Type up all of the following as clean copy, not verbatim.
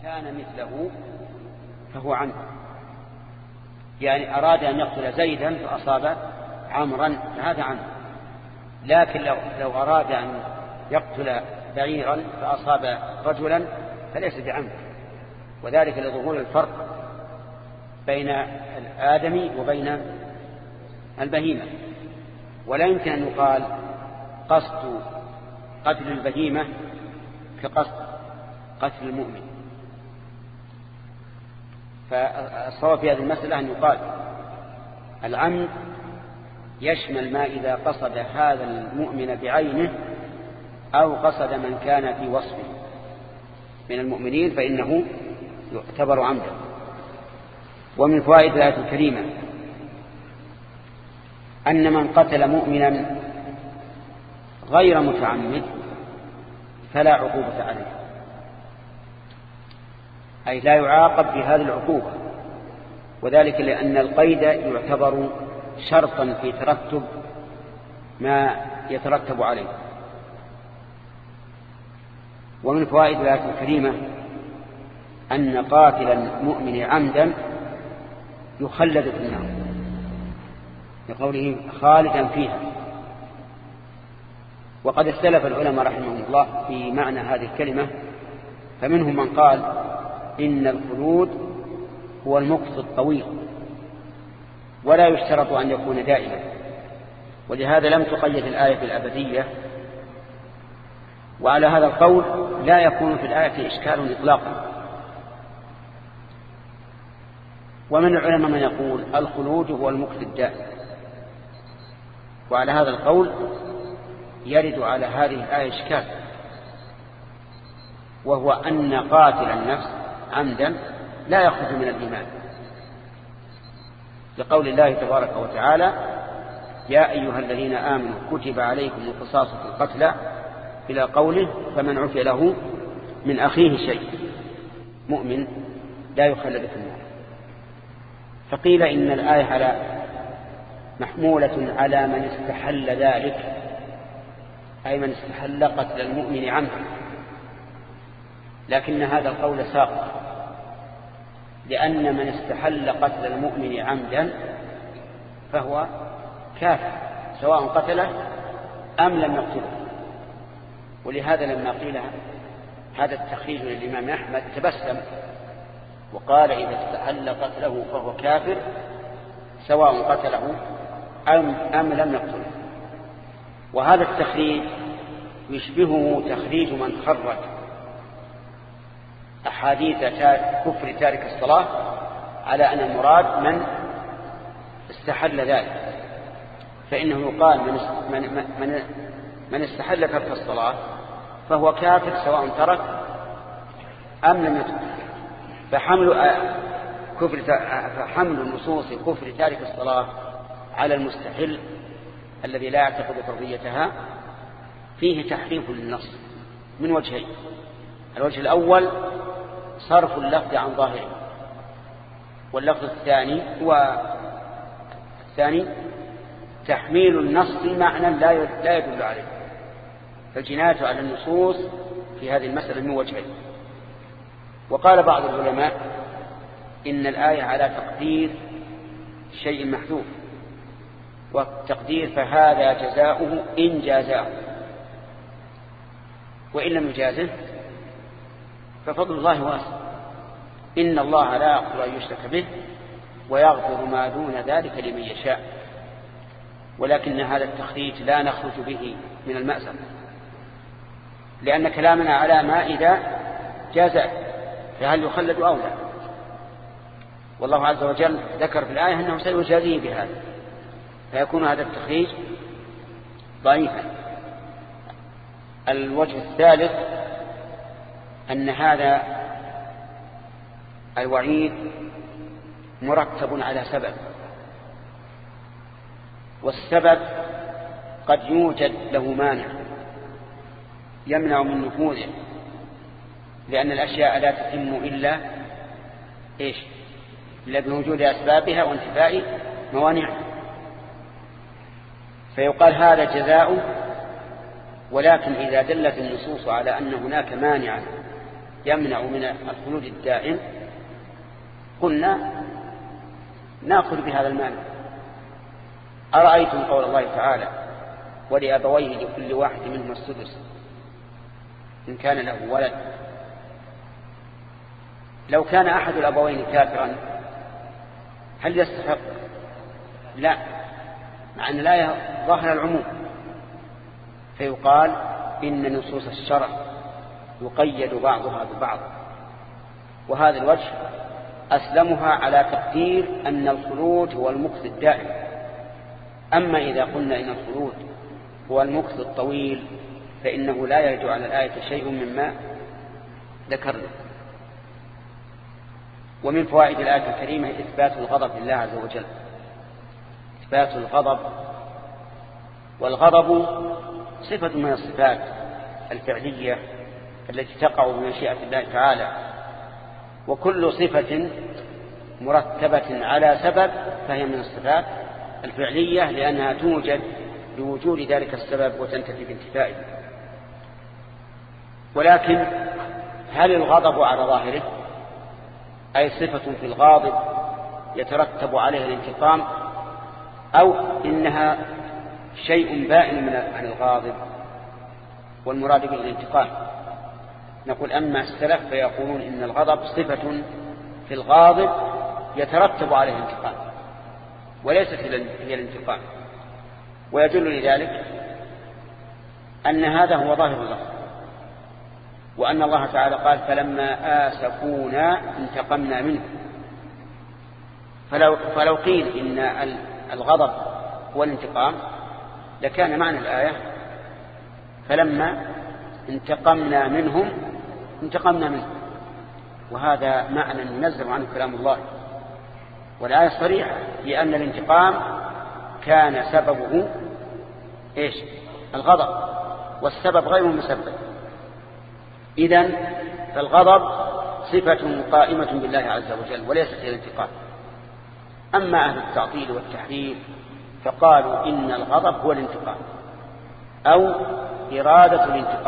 كان مثله فهو عنه، يعني أراد أن يقتل زيدا فأصاب عمرا فهذا عنه. لكن لو أراد أن يقتل بعيرا فأصاب رجلا فليس بعمد، وذلك لظهور الفرق بين الآدمي وبين البهيمة. ولا يمكن أن يقال قصد قتل البهيمة كقصد قتل المؤمن. فالصواب في هذه المسألة أن يقال العمد يشمل ما إذا قصد هذا المؤمن بعينه أو قصد من كان في وصفه من المؤمنين فإنه يعتبر عمدا. ومن فوائد الآية الكريمة أن من قتل مؤمنا غير متعمد فلا عقوبة عليه، أي لا يعاقب بهذه العقوبة، وذلك لأن القيد يعتبر شرطا في ترتب ما يترتب عليه. ومن فوائد الآية الكريمة أن قاتل المؤمن عمدا يخلد في النار لقوله خالدا فيها. وقد اختلف العلماء رحمهم الله في معنى هذه الكلمة، فمنهم من قال إن الخلود هو المكث الطويل ولا يشترط أن يكون دائما، ولهذا لم تقيد الآية بالأبدية. وعلى هذا القول لا يكون في الآية إشكال إطلاقا. ومن العلماء من يقول الخلود هو المكث الدائم، وعلى هذا القول يرد على هذه الآية إشكال، وهو أن قاتل النفس عمدا لا يخرج من الإيمان، لقول الله تبارك وتعالى يا أيها الذين آمنوا كتب عليكم القصاص في القتلى إلى قوله فمن عفي له من أخيه شيء مؤمن لا يخلد في النار. فقيل إن الآية محمولة على من استحل ذلك، أي من استحل قتل المؤمن عمدا، لكن هذا القول ساقط، لأن من استحل قتل المؤمن عمدا فهو كافر سواء قتله أم لم يقتله. ولهذا لما قيل هذا التخريج للإمام أحمد تبسم وقال إذا استحل قتله فهو كافر سواء قتله أم لم يقتله. وهذا التخريج يشبهه تخريج من خرج أحاديث كفر تارك الصلاة على أن المراد من استحل ذلك، فإنه يقال من استحل ترك الصلاة فهو كافر سواء ترك أم لم يترك. فحمل نصوص كفر تارك الصلاة على المستحل الذي لا يعتقد فرضيتها فيه تحريف للنص من وجهين. الوجه الأول صرف اللفظ عن ظاهره، واللفظ الثاني تحميل النص معنى لا يدل عليه. فالجناية على النصوص في هذه المسألة من وجهين. وقال بعض العلماء إن الآية على تقدير شيء محذوف، والتقدير فهذا جزاؤه إن جازاه، وإن لم يجازه ففضل الله واسع. إن الله لا يغفر أن يشرك به ويغفر ما دون ذلك لمن يشاء. ولكن هذا التخريج لا نخرج به من المأزق، لأن كلامنا على ما إذا جاز فهل يخلد أو لا. والله عز وجل ذكر في الآية أنه سيجازيه بهذا، فيكون هذا التخريج ضعيفا. الوجه الثالث أن هذا الوعيد مرتب على سبب، والسبب قد يوجد له مانع يمنع من نفوذه، لأن الأشياء لا تتم إلا بوجود أسبابها وانتفاء موانعها. فيقال هذا جزاء، ولكن إذا دلت النصوص على أن هناك مانعا يمنع من الخلود الدائم قلنا نأخذ بهذا المانع. أرأيتم قول الله تعالى ولأبويه لكل واحد منهم السدس إن كان له ولد. لو كان أحد الأبوين كافرا هل يستحق؟ لا، مع أن الآية ظاهر العموم، فيقال إن نصوص الشرع يقيد بعضها ببعض، وهذا الوجه أسلمها على تقدير أن الخلود هو المكث الدائم. أما إذا قلنا إن الخلود هو المكث الطويل فإنه لا يرد على الآية شيء مما ذكرنا. ومن فوائد الآية الكريمة إثبات الغضب لله عز وجل، إثبات الغضب. والغضب صفة من الصفات الفعلية التي تقع بمشيئة الله تعالى، وكل صفة مرتبة على سبب فهي من الصفات الفعلية، لأنها توجد بوجود ذلك السبب وتنتفي بانتفائه. ولكن هل الغضب على ظاهره أي صفة في الغاضب يترتب عليها الانتقام، أو إنها شيء بائن عن الغاضب والمراد به الانتقام؟ نقول أما السلف فيقولون إن الغضب صفة في الغاضب يترتب عليه الانتقام وليست هي الانتقام. ويدل لذلك أن هذا هو ظاهر اللفظ، وأن الله تعالى قال فلما آسفونا انتقمنا منه. فلو قيل إن الغضب هو الانتقام لكان معنى الآية فلما انتقمنا منهم انتقمنا منه، وهذا معنى ينزل عنه كلام الله. والآية صريحة لأن الانتقام كان سببه إيش؟ الغضب، والسبب غير مسبب. إذن فالغضب صفة قائمة بالله عز وجل وليست هي الانتقام. أما أهل التعطيل والتحريف فقالوا إن الغضب هو الانتقام أو إرادة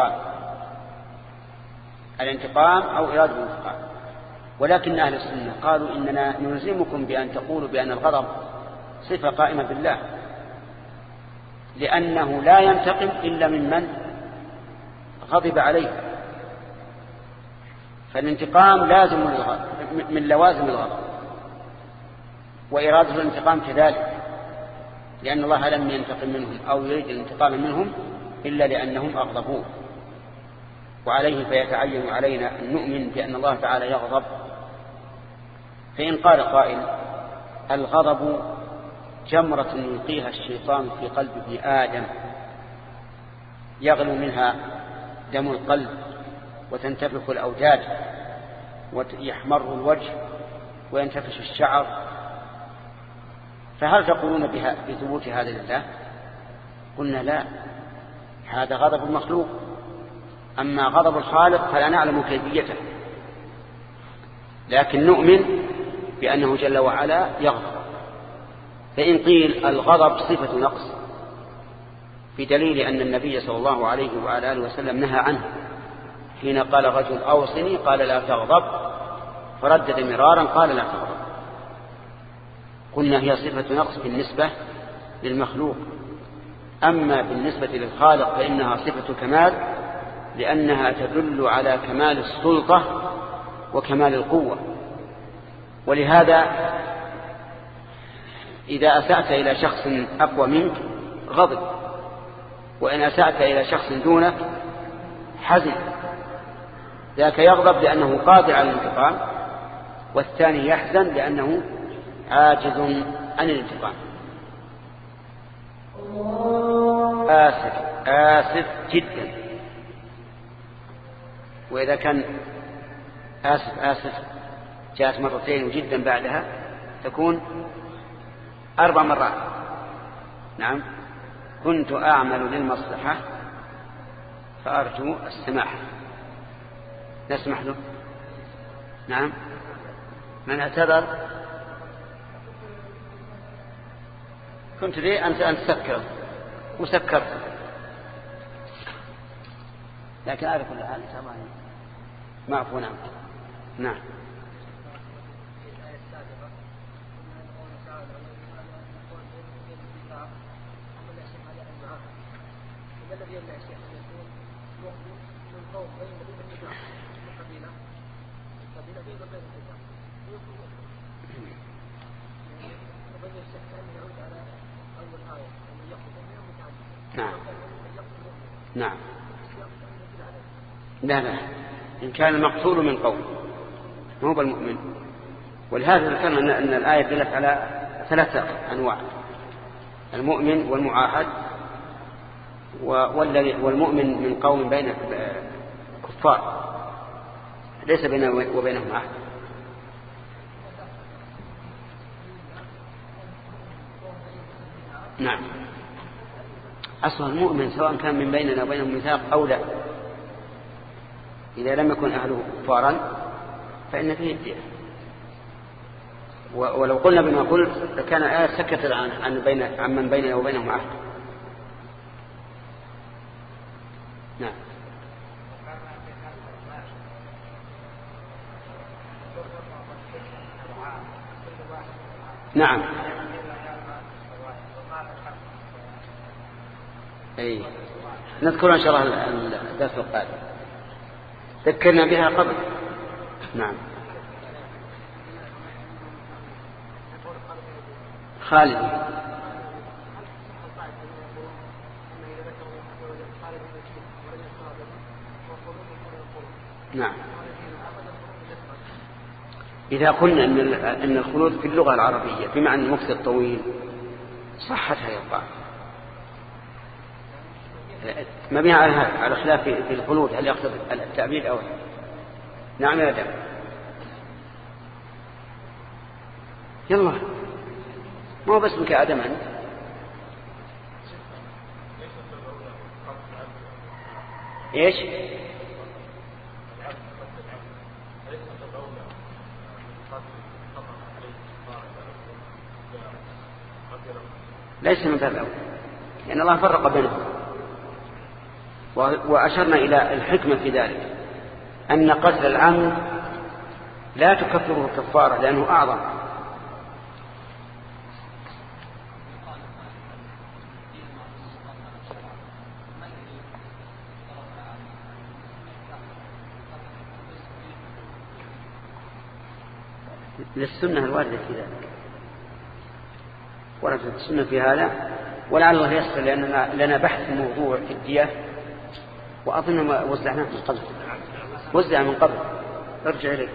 الانتقام أو إرادة الانتقام. ولكن أهل السنة قالوا إننا نلزمكم بأن تقولوا بأن الغضب صفة قائمة بالله، لأنه لا ينتقم إلا ممن غضب عليه، فالانتقام لازم من لوازم الغضب، وإرادة الانتقام كذلك، لأن الله لم ينتقم منهم أو يريد الانتقام منهم إلا لأنهم أغضبوه. وعليه فيتعين علينا أن نؤمن بأن الله تعالى يغضب. فإن قال قائل الغضب جمرة يلقيها الشيطان في قلب ابن آدم يغلو منها دم القلب وتنتفخ الأوداج ويحمر الوجه وينتفش الشعر، فهل تقولون بثبوت هذا لله؟ قلنا لا، هذا غضب المخلوق. أما غضب الخالق فلا نعلم كيفيته، لكن نؤمن بأنه جل وعلا يغضب. فإن قيل الغضب صفة نقص بدليل أن النبي صلى الله عليه وعلى آله وسلم نهى عنه حين قال رجل أوصني قال لا تغضب، فردد مرارا قال لا تغضب، قلنا هي صفة نقص بالنسبة للمخلوق. أما بالنسبة للخالق فإنها صفة كمال، لأنها تدل على كمال السلطة وكمال القوة. ولهذا إذا أسأت إلى شخص أقوى منك غضب، وإن أسأت إلى شخص دونك حزن. ذاك يغضب لأنه قادر على الانتقام، والثاني يحزن لأنه عاجز عن الانتقام. آسف جدا. وإذا كان آسف جاءت مرتين وجدا بعدها تكون 4 مرات. نعم، كنت أعمل للمصلحة فأرجو السماح، نسمح له. نعم، من اعتذر كنت لي أن تسكر وسكرت، لكن أعرف كل حال طبعا معفو عنه. نعم. نعم. نعم. لا لا، إن كان المقتول من قوم مو بالمؤمن. ولهذا ذكرنا أن الآية دلت على 3 أنواع: المؤمن والمعاهد والمؤمن من قوم بين كفار ليس بينه وبينهم عهد. نعم. أصلا المؤمن سواء كان من بيننا وبينهم ميثاق أو لا، إذا لم يكن أهله كفارا فإن فيه الدية. ولو قلنا بما قلت لكان آية سكت عن من بيننا وبينهم عهد. نعم. نعم. أي نذكر إن شاء الله الدرس القادم، ذكرنا بها قبل. نعم. خالد. نعم. إذا قلنا أن الخلود في اللغة العربية بمعنى المكث الطويل صحت هذه القاعدة. ما بها على خلاف في الخلود، هل يقصد التأبيد أو لا؟ نعم يا دم. يلا ما هو بس منك آدم أنت. إيش؟ ليس من باب أول، لأن الله فرق بينهم، وأشرنا إلى الحكمة في ذلك أن قتل العمد لا تكفره الكفارة لأنه أعظم. للسنة الواردة في ذلك، وردت السنة في هذا، ولعل الله يسر لأننا لنا بحث موضوع في الدية، وأظن وزعناه من قبل، وزع من قبل. ارجع إليه.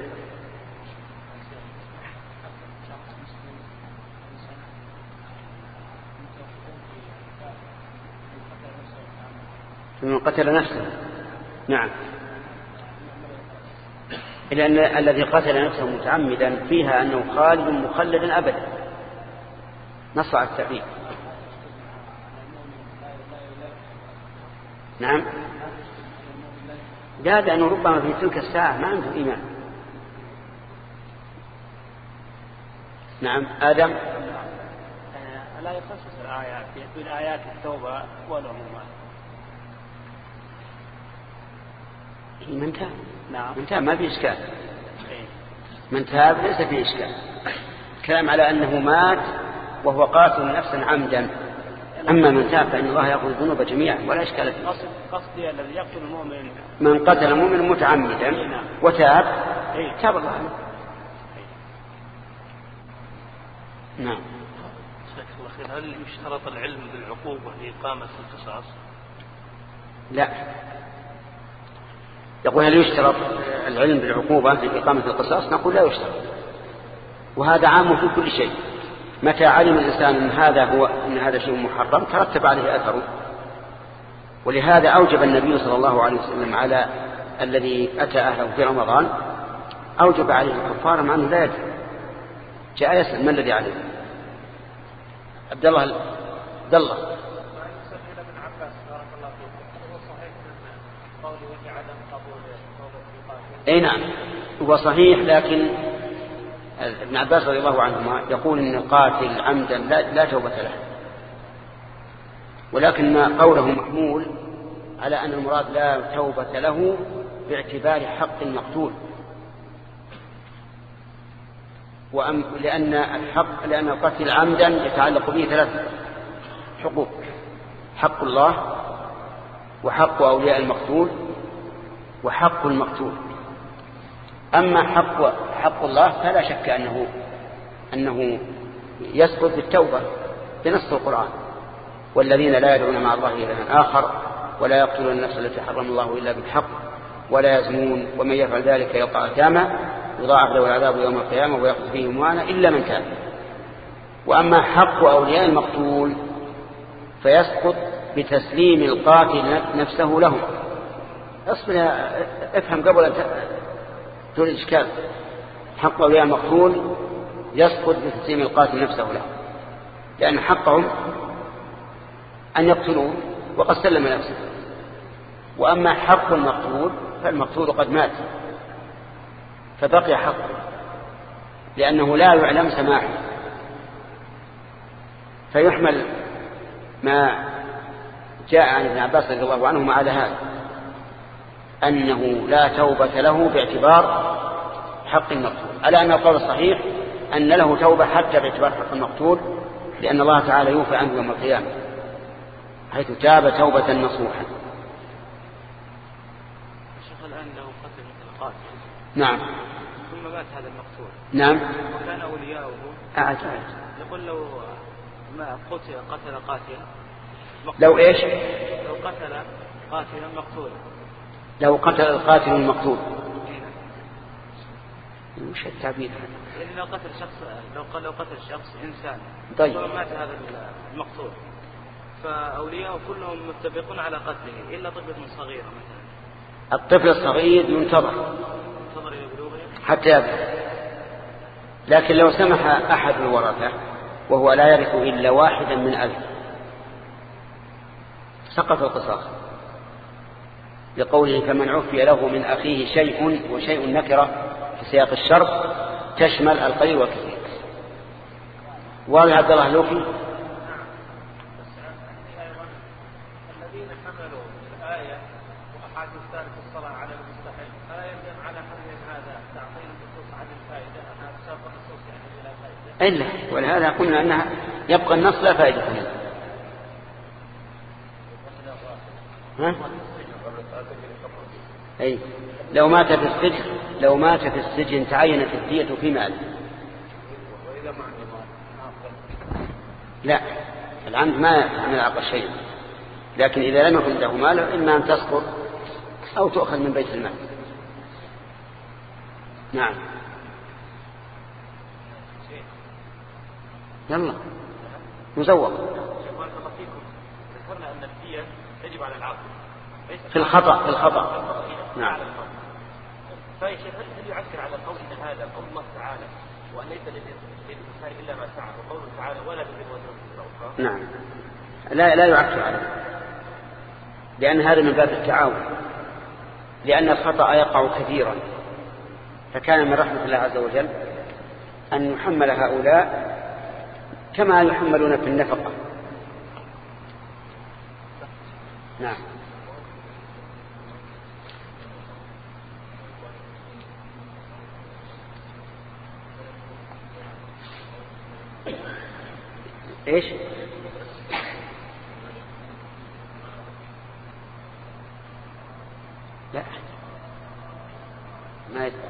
من قتل نفسه. نعم. إلا أن الذي قتل نفسه متعمدا فيها أنه خالد مخلدا أبدا، نص على التعبير. نعم. لا، لأنه ربما في تلك الساعة ما عنده إيمان. نعم. آدم. لا يخصص الآيات في آيات التوبة والعمومات. من تاب. نعم. من تاب ما في إشكال. من تاب ليس في إشكال. كلام على أنه مات وهو قاتل نفسا عمدا. أما من تاب فإن الله يأخذ الذنوب جميعا ولا إشكال فيه. قصدي الذي يقتل المؤمن، من قتل مؤمن متعمدا وتاب تاب الله عنه. نعم. هل يشترط العلم بالعقوبة لإقامة القصاص؟ لا. يقول هل يشترط العلم بالعقوبة لإقامة القصاص؟ نقول لا يشترط، وهذا عام في كل شيء. متى علم الإنسان أن هذا شيء محرم ترتب عليه أثره. ولهذا أوجب النبي صلى الله عليه وسلم على الذي أتى أهله في رمضان أوجب عليه الكفارة مع أنه لا يدري. جاء يسأل ما الذي عليه؟ عبد الله. اي نعم هو صحيح، لكن ابن عباس رضي الله عنهما يقول ان القاتل عمدا لا توبة له، ولكن قوله محمول على ان المراد لا توبة له باعتبار حق المقتول، لأن القتل عمدا يتعلق به 3 حقوق: حق الله، وحق أولياء المقتول، وحق المقتول. أما حق الله فلا شك أنه يسقط بالتوبة بنص القرآن: والذين لا يدعون مع الله إلها آخر ولا يقتلون النفس التي حرم الله إلا بالحق ولا يزنون ومن يفعل ذلك يلقى أثاما يضاعف له العذاب يوم القيامة ويخلد فيه مهانا إلا من تاب. وأما حق أولياء المقتول فيسقط بتسليم القاتل نفسه لهم. اصبر، افهم قبل أن تقول الإشكال. حق أولياء المقتول يسقط بتسليم القاتل نفسه له، لأن حقهم أن يقتلوه وقد سلم نفسه. وأما حق المقتول فالمقتول قد مات فبقي حقه، لأنه لا يعلم سماحه، فيحمل ما جاء عن ابن عباس رضي الله عنهما على هذا، أنه لا توبة له باعتبار حق المقتول، على أن القول الصحيح أن له توبة حتى باعتبار حق المقتول، لأن الله تعالى يوفى عنه يوم القيامة حيث تاب توبة نصوحا. الشيخ الآن له قتل مثل القاتل، نعم، ثم مات هذا المقتول، نعم، وكان أولياؤه يقول لو ما قتل قاتلا لو إيش؟ لو قتل قاتلا مقتولا، لو قتل القاتل المقتول. وش التعبير هذا؟ يعني لو قتل شخص إنسان، طيب، ثم مات هذا المقتول، فأولياءه كلهم متفقون على قتله إلا طفل صغير مثلا. الطفل الصغير ينتظر إلى بلوغه حتى يبلغ، لكن لو سمح أحد الورثة وهو لا يرث إلا واحدا من 1000 سقط القصاص، لقوله: فمن عفي له من أخيه شيء، وشيء نكرة في سياق الشرط تشمل القليل والكثير. واضح عبد الله لوفي؟ الذين حملوا الآية وأحاديث ثالث الصلاة على المستحيل، فلا يلزم على حمل هذا تعطيل النصوص عن الفائدة، أنها تساق النصوص يعني بلا فائدة. إلا ولهذا قلنا أنها يبقى النص لا فائدة منه. أي لو مات في السجن تعينت الدية في ماله. لا، العمد ما يعقل شيء، لكن إذا لم يكن له مال إما أن تسقط أو تؤخذ من بيت المال. نعم، يلا مزوق. ذكرنا أن الدية يجب على العاقل في الخطأ. نعم. فهل يعكر على قول إن هذا قول الله تعالى وأن ليس للإنسان إلا ما سعى، وقوله تعالى ولا تزر وزر أخرى؟ نعم، لا يعكر عليه، لأن هذا من باب التعاون، لأن الخطأ يقع كثيرا، فكان من رحمة الله عز وجل أن يحمل هؤلاء كما يحملون في النفقة. نعم. ايش؟ لا ما يدفع.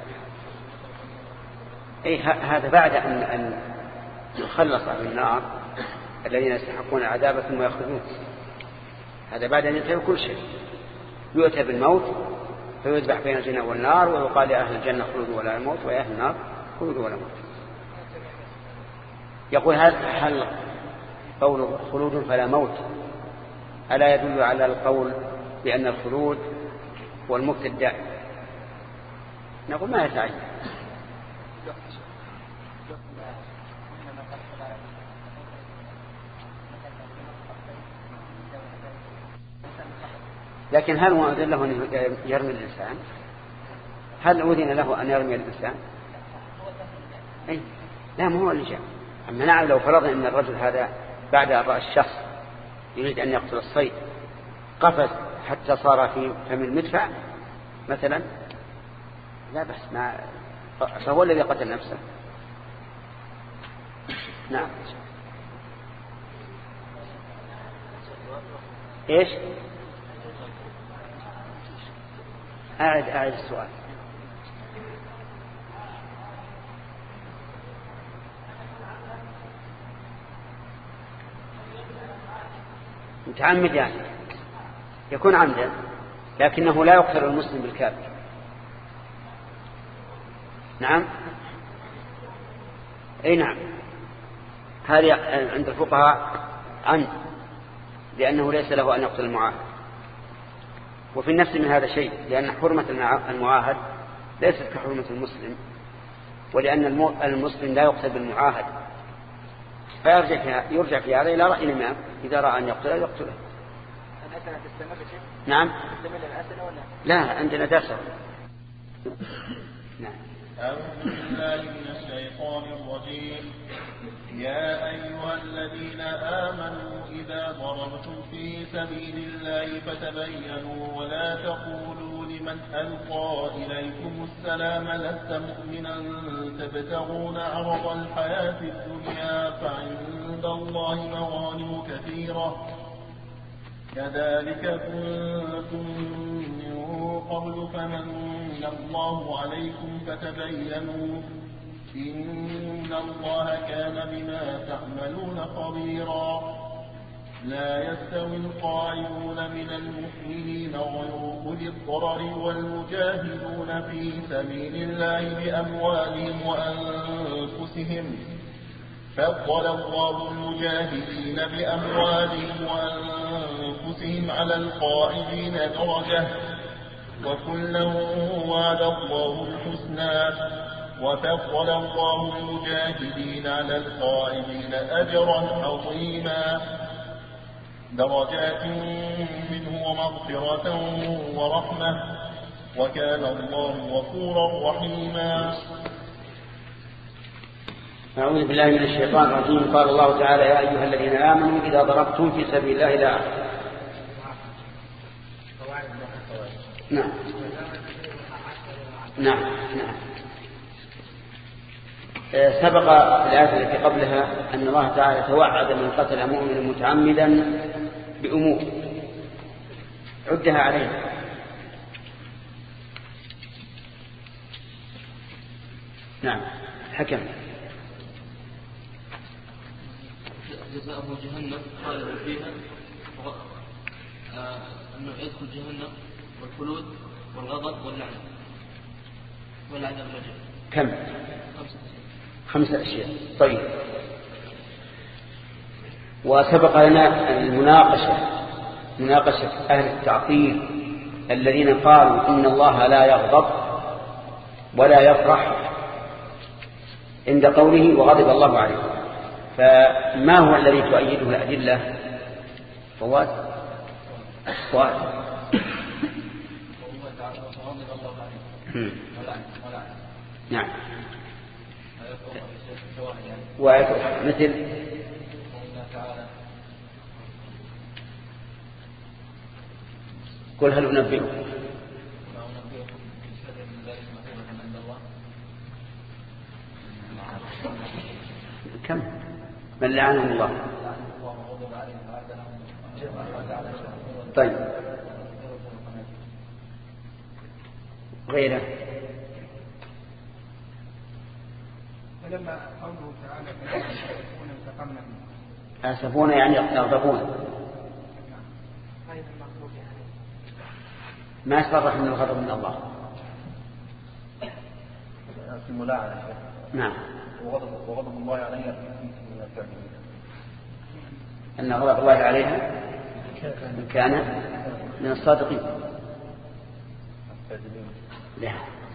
هذا بعد أن يخلص من النار الذين يستحقون العذاب ثم يخرجون. هذا بعد أن ينتهي كل شيء، يؤتى بالموت فيذبح بين الجنة والنار ويقال لأهل الجنة خلودوا ولا موت وأهل النار خلودوا ولا موت. يقول هل قول خلود فلا موت ألا يدل على القول بأن الخلود والموت الدائم؟ نقول ما يتعين. لكن هل هو أذن له أن يرمي الإنسان؟ هل أذن له أن يرمي الإنسان؟ أي لا، ما هو اللي جاء. أما نعم لو فرضنا أن الرجل هذا بعد أن رأى الشخص يريد أن يقتل الصيد قفز حتى صار في فم المدفع مثلا لا بس فهو الذي قتل نفسه. نعم. ايش؟ أعد السؤال. متعمد يعني يكون عمدا، لكنه لا يقتل المسلم بالكافر. نعم. اي نعم، هذه عند الفقهاء عمد، لأنه ليس له أن يقتل المعاهد. وفي النفس من هذا شيء، لأن حرمة المعاهد ليست كحرمة المسلم، ولأن المسلم لا يقتل بالمعاهد، فيرجع في هذا إلى رأي الإمام، إذا رأى أن يقتله يقتله. الأسئلة تستمر شيء؟ نعم. تستمر الأسئلة ولا؟ لا، عندنا درس. نعم. أعوذ بالله من الشيطان الرجيم. يا أيها الذين آمنوا إذا ضربتم في سبيل الله فتبينوا ولا تقولوا لمن ألقى إليكم السلام لست مؤمنا تبتغون عرض الحياة الدنيا فعند الله مغانم كثيرة كذلك كنتم من قبل فمن الله عليكم فتبينوا إن الله كان بما تعملون خبيرا. لا يستوي القاعدون من المؤمنين غير أولي الضرر والمجاهدون في سبيل الله بأموالهم وأنفسهم فضل الله المجاهدين بأموالهم وأنفسهم على القاعدين درجة وكلا وعد الله الحسنى وفضل الله المجاهدين على القاعدين أجرا عظيما درجات منه ومغفرة ورحمة وكان الله غفورا رحيما. أعوذ بالله من الشيطان الرجيم. قال الله تعالى يا أيها الذين آمنوا إذا ضربتم في سبيل الله لا أحد. نعم نعم نعم. سبق الآية التي قبلها أن الله تعالى توعد من قتل مؤمنا متعمدا بأمور عدها عليه. نعم. حكم جزاءه جهنم خالد فيها أنه يدخل جهنم والخلود والغضب واللعنة والعذاب الرجل. كم؟ 5 أشياء. طيب. وسبق لنا مناقشة أهل التعطيل الذين قالوا إن الله لا يغضب ولا يفرح عند قوله وغضب الله عليه. فما هو الذي تؤيده الأدلة؟ فواد. نعم. مثل قل هل أنبئكم كم من لعنهم الله. طيب غيره. ولما قوله تعالى آسفون يعني يغضبون. ما يصرح من الغضب من الله في الملاعنة. نعم. وغضب الله عليها أن غضب الله عليها كان من الصادقين. لا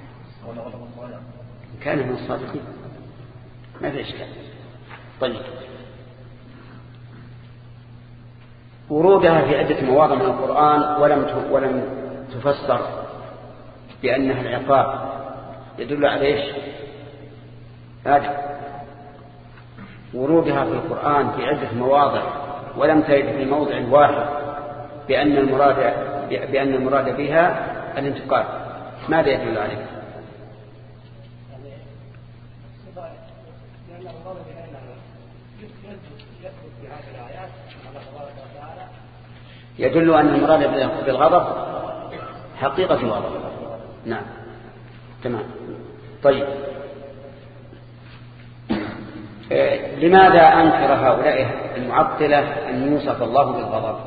كان من الصادقين ما في إشكال. طيب. ورودها في عدة مواضع من القرآن ولم تفسر بأنها العقاب يدل على إيش؟ هذا ورودها في القرآن في عدة مواضع ولم ترد في موضع واحد بأن المراد بها الانتقال. ماذا يدل عليه؟ يدل أن المراد بالغضب حقيقة الغضب. نعم تمام. طيب لماذا أنكر هؤلاء المعطلة أن يوصف الله بالغضب؟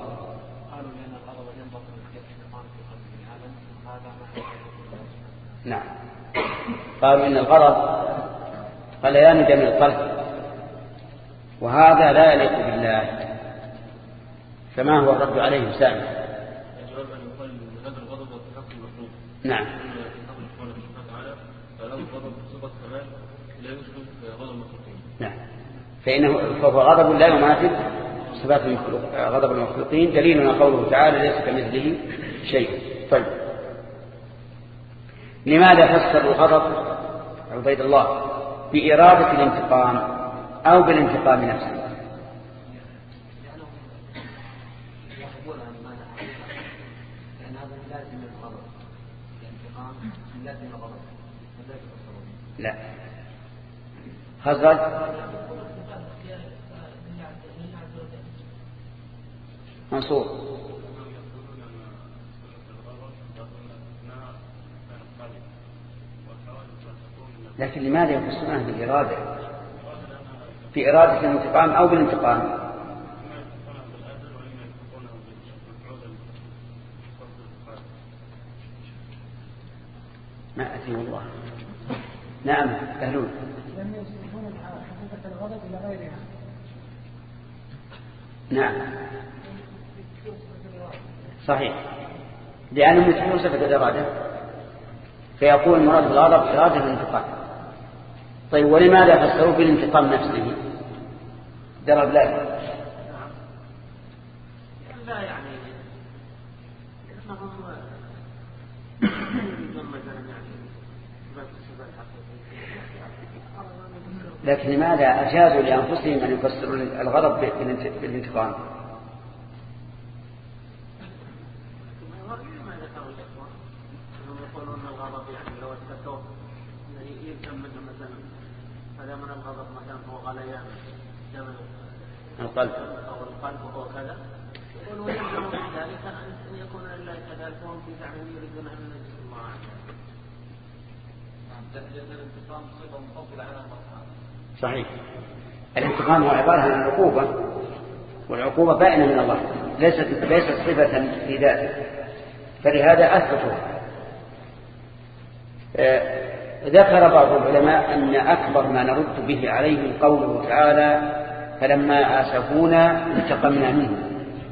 نعم قالوا إن الغضب غليان دم القلب وهذا لا يليق بالله. فما هو الرد عليه سامي؟ نعم نعم فهو غضب لا يماثل صفات غضب المخلوقين. دليلنا قوله تعالى ليس كمثله شيء. طيب لماذا فسر الغضب عبيد الله بإرادة الانتقام أو بالانتقام نفسه؟ لا خزرج منصور. لكن لماذا يفسرونه بالإرادة؟ في إرادة الانتقام أو بالانتقام؟ ما أتي والله. نعم أهلون. لم يوصفون حقيقة الغضب إلى غيرها. نعم صحيح لأنهم يثبتون صفة الإرادة فيقول المراد بالغضب إرادة الانتقام. طيب ولماذا فسروا بالانتقام نفسه؟ درب لا يعني لكن لماذا أجازوا لأنفسهم أن يفسروا الغضب بالانتقام؟ يقولون الغضب يعني لو اتكوا يلزم منه مثلا هذا من الغضب مثلا هو غليان دم القلب أو القلب أو كذا يقولون يلزم من ذلك أن يكون لله كذلك وهم في زعمهم يريدون أن ينجز الله عنه. تحديد الانتقام صفة مفضلة على الله تعالى. صحيح الانتقام هو عبارة عن العقوبة والعقوبة بائنة من الله ليست صفة في ذاته فلهذا أثبتوا. ذكر بعض العلماء أن أكبر ما نرد به عليه قوله تعالى فلما آسفونا انتقمنا منهم.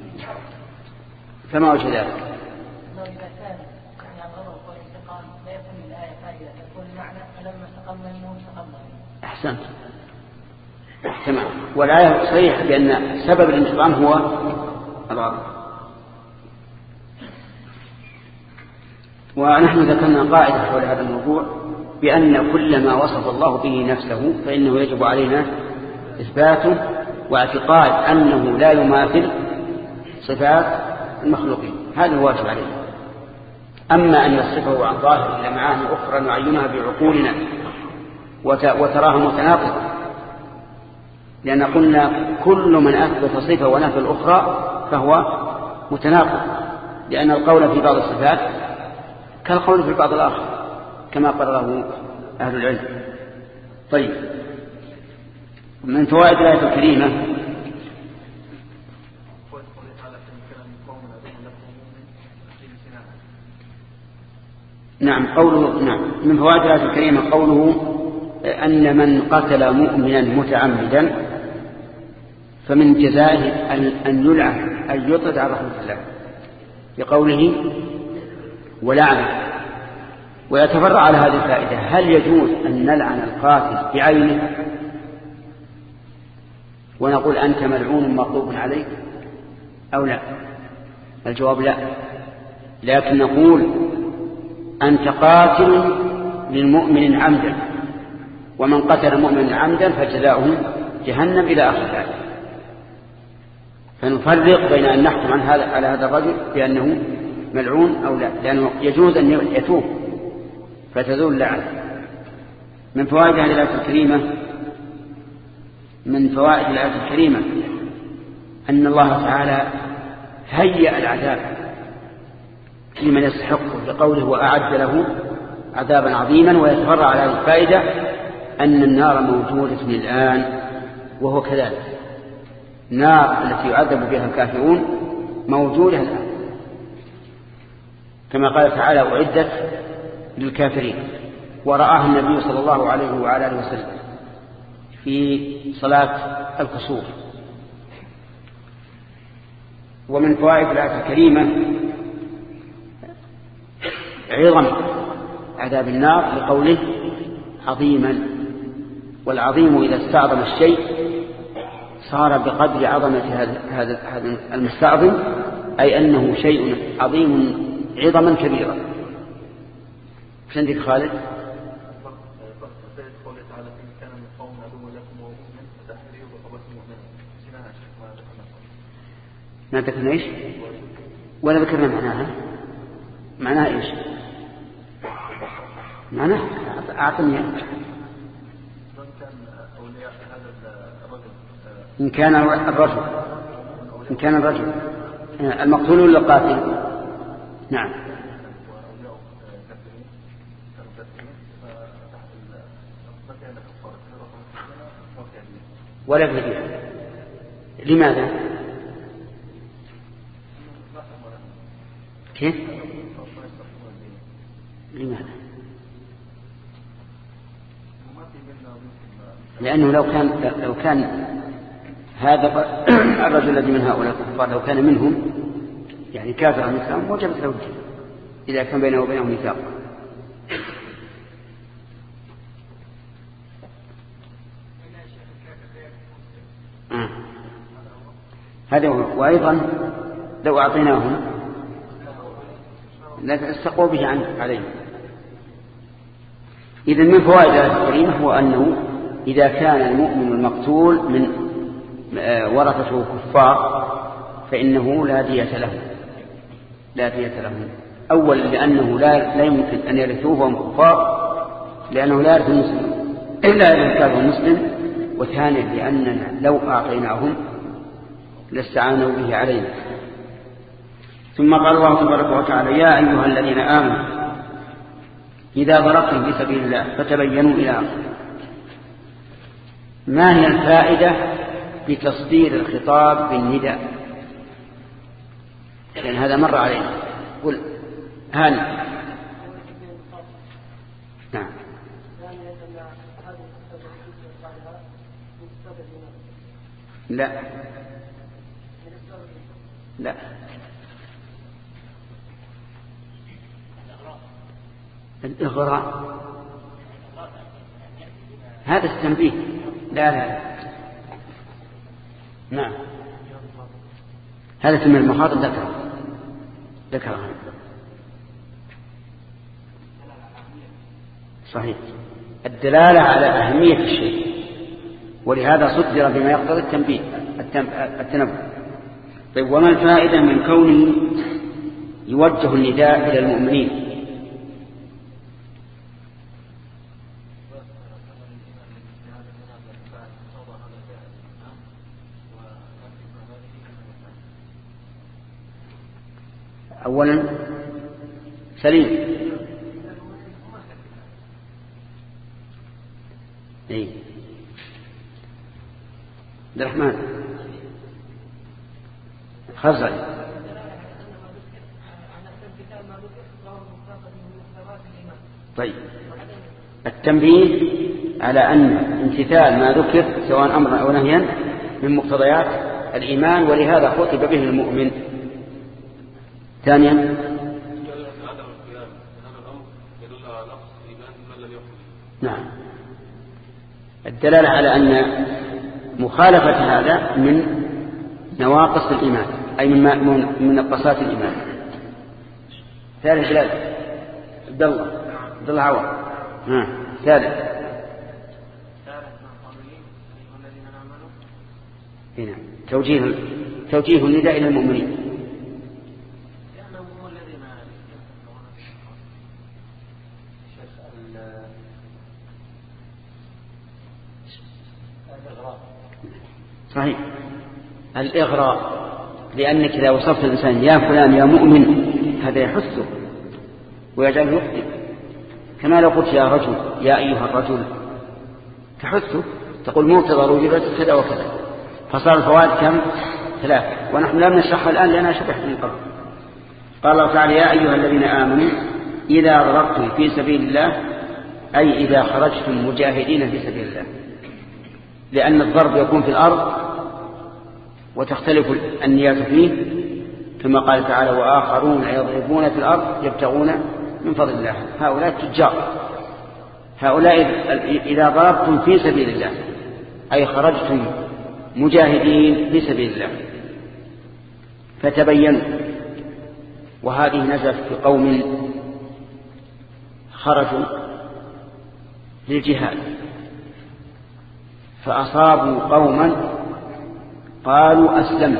فما وجه ذلك؟ إذا كان يعني الغضب والانتقام لا يكون الآية فائدة تكون المعنى فلما انتقمنا منهم انتقمنا. أحسنت تمام. والآية صريحة بأن سبب الانتقام هو الغضب. ونحن ذكرنا قاعدة حول هذا الموضوع بأن كل ما وصف الله به نفسه فإنه يجب علينا إثباته واعتقاد أنه لا يماثل صفات المخلوقين. هذا هو واجب علينا. أما أن نصفه عن ظاهر إلى معاني أخرى نعينها بعقولنا وتراها متناقضة لأن قلنا كل من أثبت صفة ونفى الأخرى فهو متناقض لأن القول في بعض الصفات كالقول في بعض الآخر كما قرره أهل العلم. طيب من فوائد الآية الكريمة نعم قوله نعم من فوائد الآية الكريمة قوله أن من قتل مؤمنا متعمدا فمن جزائه أن يلعن أن يطرد على رحمة الله بقوله ولعنه. ويتفرع على هذه الفائدة هل يجوز أن نلعن القاتل بعينه ونقول أنت ملعون مغضوب عليك أو لا؟ الجواب لا. لكن نقول أنت قاتل للمؤمن عمدا ومن قتل مؤمنا عمدا فجزاؤه جهنم إلى آخر ذلك. فنفرق بين أن نحكم على هذا الرجل بأنه ملعون أو لا لأنه يجوز أن يتوب فتزول اللعنة. من فوائد هذه الآية الكريمة أن الله تعالى هيأ العذاب لمن يستحقه بقوله وأعد له عذابا عظيما. ويتفرع على هذه الفائدة أن النار موجودة الآن، وهو كذلك. النار التي يعذب بها الكافرون موجودة الآن، كما قال تعالى أعدت للكافرين. ورآها النبي صلى الله عليه وعلى آله وسلم في صلاة الكسوف. ومن فوائد الآية الكريمة عظم عذاب النار لقوله عظيما. والعظيم إذا استعظم الشيء صار بقدر عظمة هذا المستعظم، أي أنه شيء عظيم عظما كبيرا. مش عندك خالد؟ ما ذكرنا إيش؟ ولا ذكرنا معناها إيش؟ معناها أعطني. إن كان الرجل المقتول ولا القاتل؟ نعم. ولا فدية. لماذا؟ كيف؟ لماذا؟ لأنه لو كان هذا الرجل الذي من هؤلاء الكفار لو كان منهم يعني كافر مثلهم وجبت له الدين إذا كان بينه وبينهم ميثاق. هذا هو. وأيضا لو أعطيناهم لا استقوا به عليه. إذن من فوائد الآية الكريمة هو أنه إذا كان المؤمن المقتول من ورثته كفار فإنه لا دية له. أولا لأنه لا يمكن أن يرثوه وهم كفار، لأنه لا يرث المسلم إلا إذا كان المسلم. وثانيا لأننا لو أعطيناهم لاستعانوا به علينا. ثم قال الله تبارك وتعالى يا أيها الذين آمنوا إذا ضربتم في سبيل الله فتبينوا إلى آخره. ما هي الفائدة بتصدير الخطاب بالنداء؟ لأن هذا مر علينا. قل هاني. نعم. لا الإغراء هذا التنبيه. لا نعم هذا من المخاطب ذكرها صحيح. الدلالة على أهمية الشيء، ولهذا صدر بما يقتضي التنبه. طيب وما الفائدة من كونه يوجه النداء إلى المؤمنين؟ أولا سليم. عبد الرحمن خزعي. طيب التنبيه على أن امتثال ما ذكر سواء أمرا أو نهيا من مقتضيات الإيمان، ولهذا خطب به المؤمن. ثانيا نعم الدلالة على أن مخالفة هذا من نواقص الإيمان، أي من نقصات الإيمان. ثالث دلالة عبد الله عوض. ثالث هنا توجيه النداء إلى المؤمنين. صحيح الإغراء، لأنك إذا وصفت الإنسان يا فلان يا مؤمن هذا يحثه ويجعله يخطئ، كما لو قلت يا رجل يا أيها الرجل تحثه، تقول مقتضى وجبت كذا وكذا، فصار الفوائد كم؟ 3، ونحن لم نشرحها الآن لأنها شرحت من قبل. قال الله تعالى يا أيها الذين آمنوا إذا ضربتم في سبيل الله، أي إذا خرجتم مجاهدين في سبيل الله، لأن الضرب يكون في الأرض وتختلف النيات فيه، كما قال تعالى وآخرون يضربون في الأرض يبتغون من فضل الله، هؤلاء التجار، هؤلاء إذا ضربتم في سبيل الله أي خرجتم مجاهدين في سبيل الله فتبينوا. وهذه نزلت في قوم خرجوا للجهاد فأصابوا قوما قالوا أسلمنا،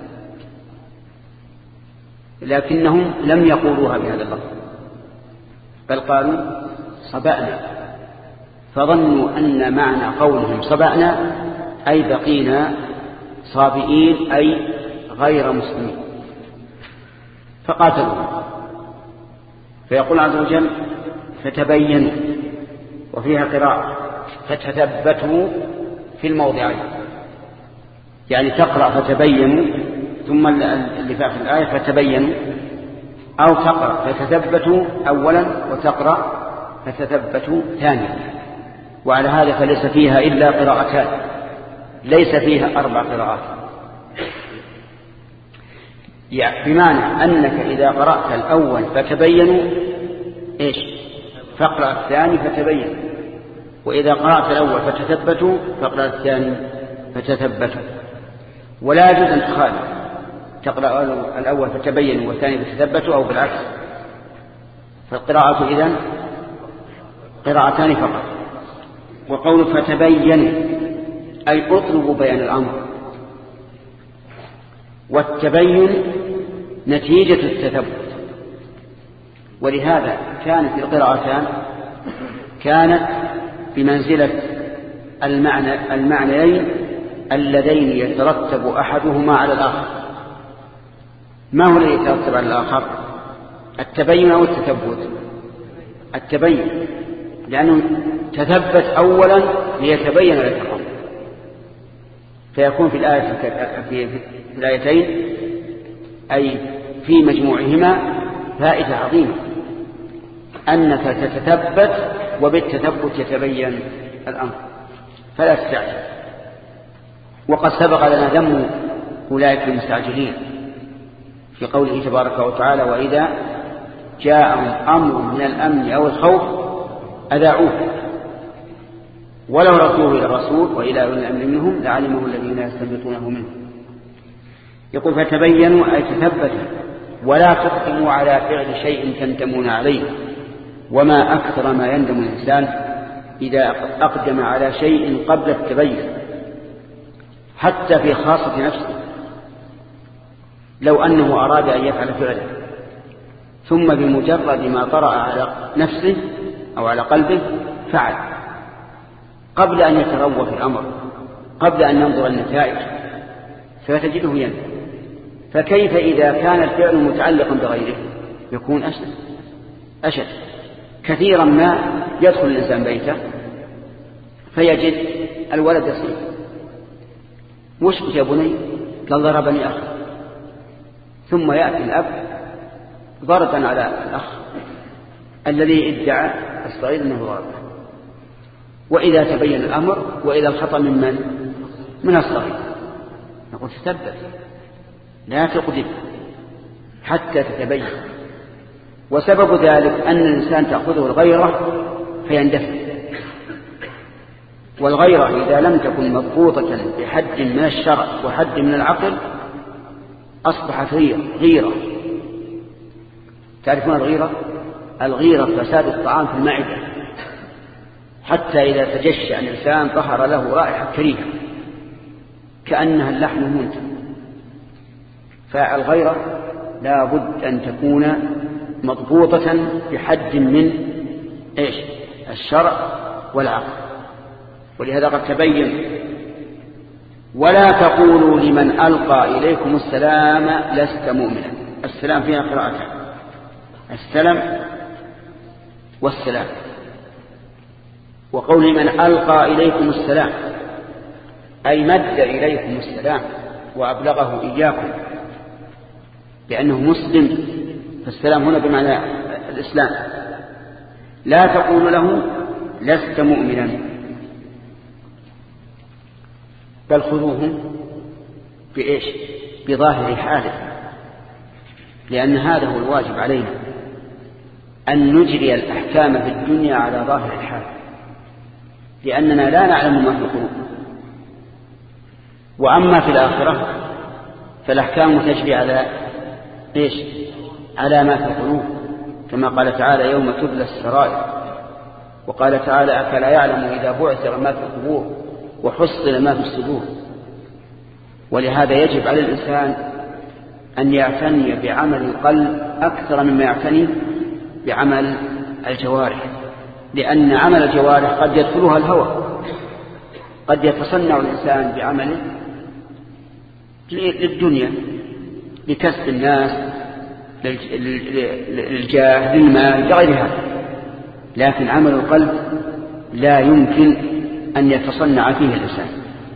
لكنهم لم يقولوها بهذا اللفظ بل قالوا صبأنا، فظنوا أن معنى قولهم صبأنا أي بقينا صابئين أي غير مسلمين فقاتلوا. فيقول عز وجل فتبينوا، وفيها قراءة فتثبتوا في الموضعين، يعني تقرأ فتبينوا ثم اللي في الآية فتبينوا، أو تقرأ فتثبتوا أولا وتقرأ فتثبتوا ثانيا. وعلى هذا فليس فيها إلا قراءتان، ليس فيها 4 قراءات، يعني بمعنى أنك إذا قرأت الأول فتبينوا إيش فاقرأ الثاني فتبينوا، وإذا قرأت الأول فتثبتوا فاقرأ الثاني فتثبتوا. ولا يجوز أن تخالف تقرأ الأول فتبينوا والثاني فتثبتوا أو بالعكس، فالقراءة إذن قراءتان فقط. وقول فتبينوا أي اطلبوا بيان الأمر، والتبين نتيجة التثبت، ولهذا كانت القراءتان كانت بمنزلة المعنيين اللذين يترتب أحدهما على الآخر. ما هو الذي يترتب على الآخر؟ التبين أو التثبت؟ التبين، لأنه تثبت أولا ليتبين لك الأمر، فيكون في الآيتين أي في مجموعهما فائدة عظيمة أنك تتثبت وبالتثبت يتبين الأمر فلا تستعجل. وقد سبق لنا ذم أولئك المستعجلين في قوله تبارك وتعالى وإذا جاءهم أمر من الأمن أو الخوف أذاعوه ولو ردوه إلى الرسول وإلى أولي الأمر منهم لعلمه الذين يستنبطونه منهم. يقول فتبينوا أي تثبتوا ولا تقدموا على فعل شيء تندمون عليه، وما أكثر ما يندم الإنسان إذا أقدم على شيء قبل التبين حتى في خاصة نفسه، لو أنه أراد أن يفعل فعلا ثم بمجرد ما طرأ على نفسه أو على قلبه فعل قبل أن يتروى في الأمر، قبل أن ينظر النتائج، فتجده يندم. فكيف إذا كان الفعل متعلقا بغيره؟ يكون أشد. كثيرا ما يدخل الإنسان بيته فيجد الولد يصيح وش بك يا بني؟ قال ضربني أخ، ثم يأتي الأب ضربا على الأخ الذي ادعى الصغير أنه ضربه، وإذا تبين الأمر وإذا الخطأ من الصغير نقول تثبت لا تقدم حتى تتبين. وسبب ذلك أن الإنسان تأخذه الغيرة فيندفع، والغيرة إذا لم تكن مضبوطة بحد من الشرع وحد من العقل أصبحت غيرة. تعرفون الغيرة؟ الغيرة فساد الطعام في المعدة، حتى إذا تجشع الإنسان ظهر له رائحة كريهة كأنها اللحم المنتن. فالغيرة لا بد أن تكون مضبوطة بحد من الشرع والعقل. ولهذا قد تبين ولا تقولوا لمن ألقى إليكم السلام لست مؤمنا. السلام فيها قراءتان، السلام والسلام. وقول من ألقى إليكم السلام أي مد إليكم السلام وأبلغه إياكم، لأنه مسلم، فالسلام هنا بمعنى الإسلام. لا تقول له لست مؤمنا، بل خذوهم بإيش؟ بظاهر حاله، لأن هذا هو الواجب علينا، أن نجري الأحكام في الدنيا على ظاهر الحال، لأننا لا نعلم ما في القلوب. وأما في الآخرة فالأحكام تجري على إيش؟ على ما في القلوب، كما قال تعالى يوم تبلى السرائر، وقال تعالى أفلا يعلم إذا بعثر ما في القبور وحصل ما في الصدور. ولهذا يجب على الإنسان أن يعتني بعمل القلب أكثر مما يعتني بعمل الجوارح، لأن عمل الجوارح قد يدخلها الهوى، قد يتصنع الإنسان بعمله للدنيا، لكسب الناس، للجاه، للمال، لغير هذا. لكن عمل القلب لا يمكن أن يتصنع فيه الإنسان،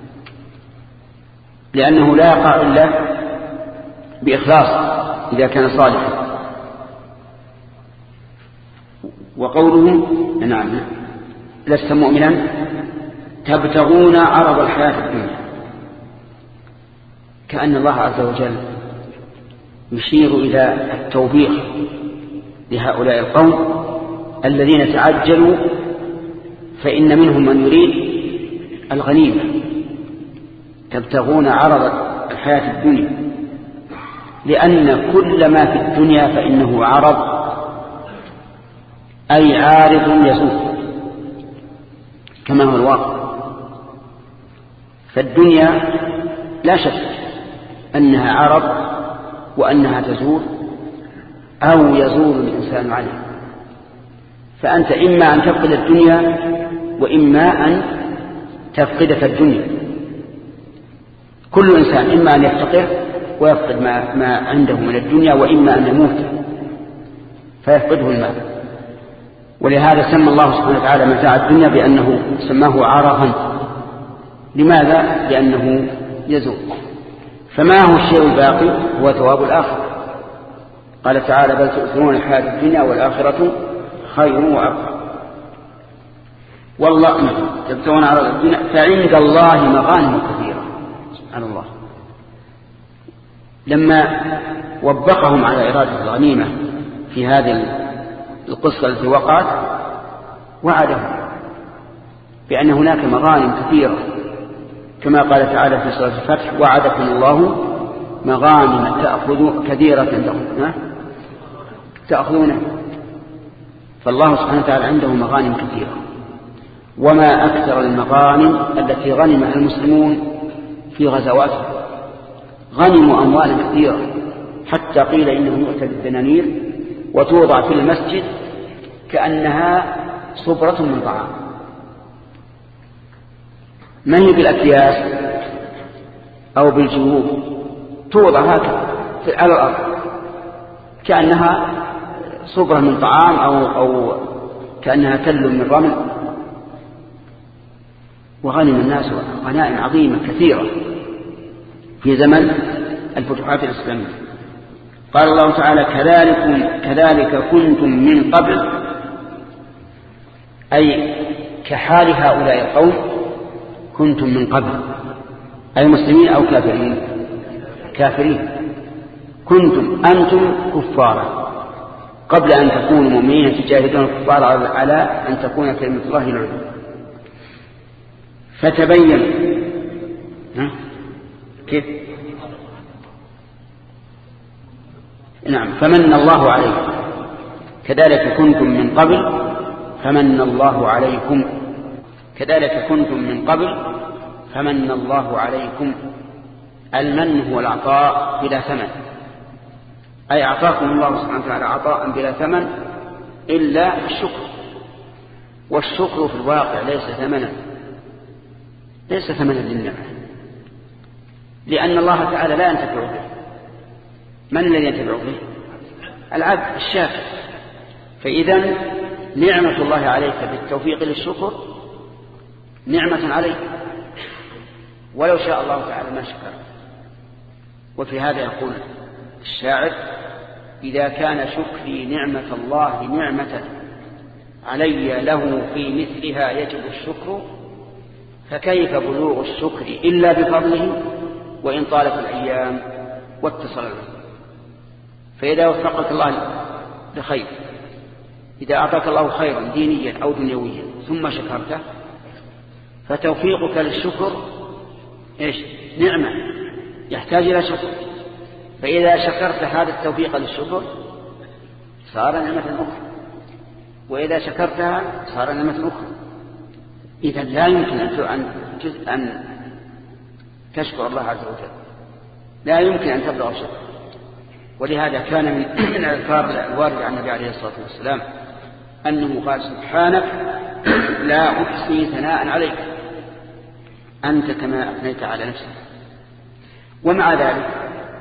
لأنه لا يقع إلا بإخلاص إذا كان صالحا. وقوله نعم لست مؤمنا تبتغون عرض الحياة الدنيا، كأن الله عز وجل يشير إلى التوبيخ لهؤلاء القوم الذين تعجلوا، فإن منهم من يريد الغنيمة. تبتغون عرض الحياة الدنيا، لأن كل ما في الدنيا فإنه عرض، أي عارض يزول كما هو الواقع. فالدنيا لا شك أنها عرض وأنها تزول أو يزول الإنسان عنها، فأنت إما أن تفقد الدنيا وإما أن تفقدك الدنيا. كل إنسان إما أن يفتقر ويفقد ما عنده من الدنيا، وإما أن يموت فيفقده المال. ولهذا سمى الله سبحانه وتعالى متاع الدنيا بأنه سماه عرضا. لماذا؟ لأنه يزول. فما هو الشيء الباقي؟ هو ثواب الآخرة. قال تعالى بل تؤثرون الحياة الدنيا والآخرة خير وأبقى. والله تبتغون عرض الدنيا فعند الله مغانم كثيرة. سبحان الله، لما وبقهم على إرادة الغنيمة في هذه القصة التي وقعت وعدهم بأن هناك مغانم كثيرة، كما قال تعالى في سورة الفتح وعدكم الله مغانم كثيرة تأخذونها. فالله سبحانه وتعالى عنده مغانم كثيرة. وما أكثر المغانم التي غنمها المسلمون في غزواتهم، غنموا أموالا كثيرة، حتى قيل إنه يؤتى بالدنانير وتوضع في المسجد كأنها صبرة من طعام. ما هي بالأكياس أو بالجيوب، توضع هكذا على الأرض كأنها صبرة من طعام أو كأنها تل من رمل. وغنم الناس غنائم عظيمة كثيرة في زمن الفتوحات الإسلامية. قال الله تعالى كذلك كنتم من قبل، أي كحال هؤلاء القوم كنتم من قبل، أي مسلمين أو كافرين. كنتم أنتم كفارا قبل أن تكونوا مؤمنين تجاهدون الكفار على أن تكون كلمة الله العليا. فتبين كيف؟ نعم فمن الله عليكم كذلك كنتم من قبل فمن الله عليكم كذلك كنتم من قبل فمن الله عليكم. المن هو العطاء بلا ثمن، أي أعطاكم الله سبحانه وتعالى عطاء بلا ثمن إلا الشكر. والشكر في الواقع ليس ثمنا للنعمة، لأن الله تعالى لا ينتفع به. من الذي ينتفع به؟ العبد الشاكر. فإذا نعمة الله عليك بالتوفيق للشكر نعمة عليك، ولو شاء الله تعالى ما شكر. وفي هذا يقول الشاعر: إذا كان شكري نعمة الله نعمة علي له في مثلها يجب الشكر، فكيف بلوغ الشكر إلا بفضله وإن طالت الأيام واتصل العمر. فإذا وفقك الله لخير، إذا أعطاك الله خيرا دينيا أو دنيويا ثم شكرته، فتوفيقك للشكر إيش؟ نعمة يحتاج إلى شكر. فإذا شكرت هذا التوفيق للشكر صار نعمة أخرى، وإذا شكرتها صار نعمة أخرى. إذا لا يمكن أن تشكر الله عز وجل، لا يمكن أن تبلغ الشكر. ولهذا كان من الأذكار الواردة عن النبي عليه الصلاة والسلام أنه قال: سبحانك لا أحصي ثناء عليك أنت كما أثنيت على نفسك. ومع ذلك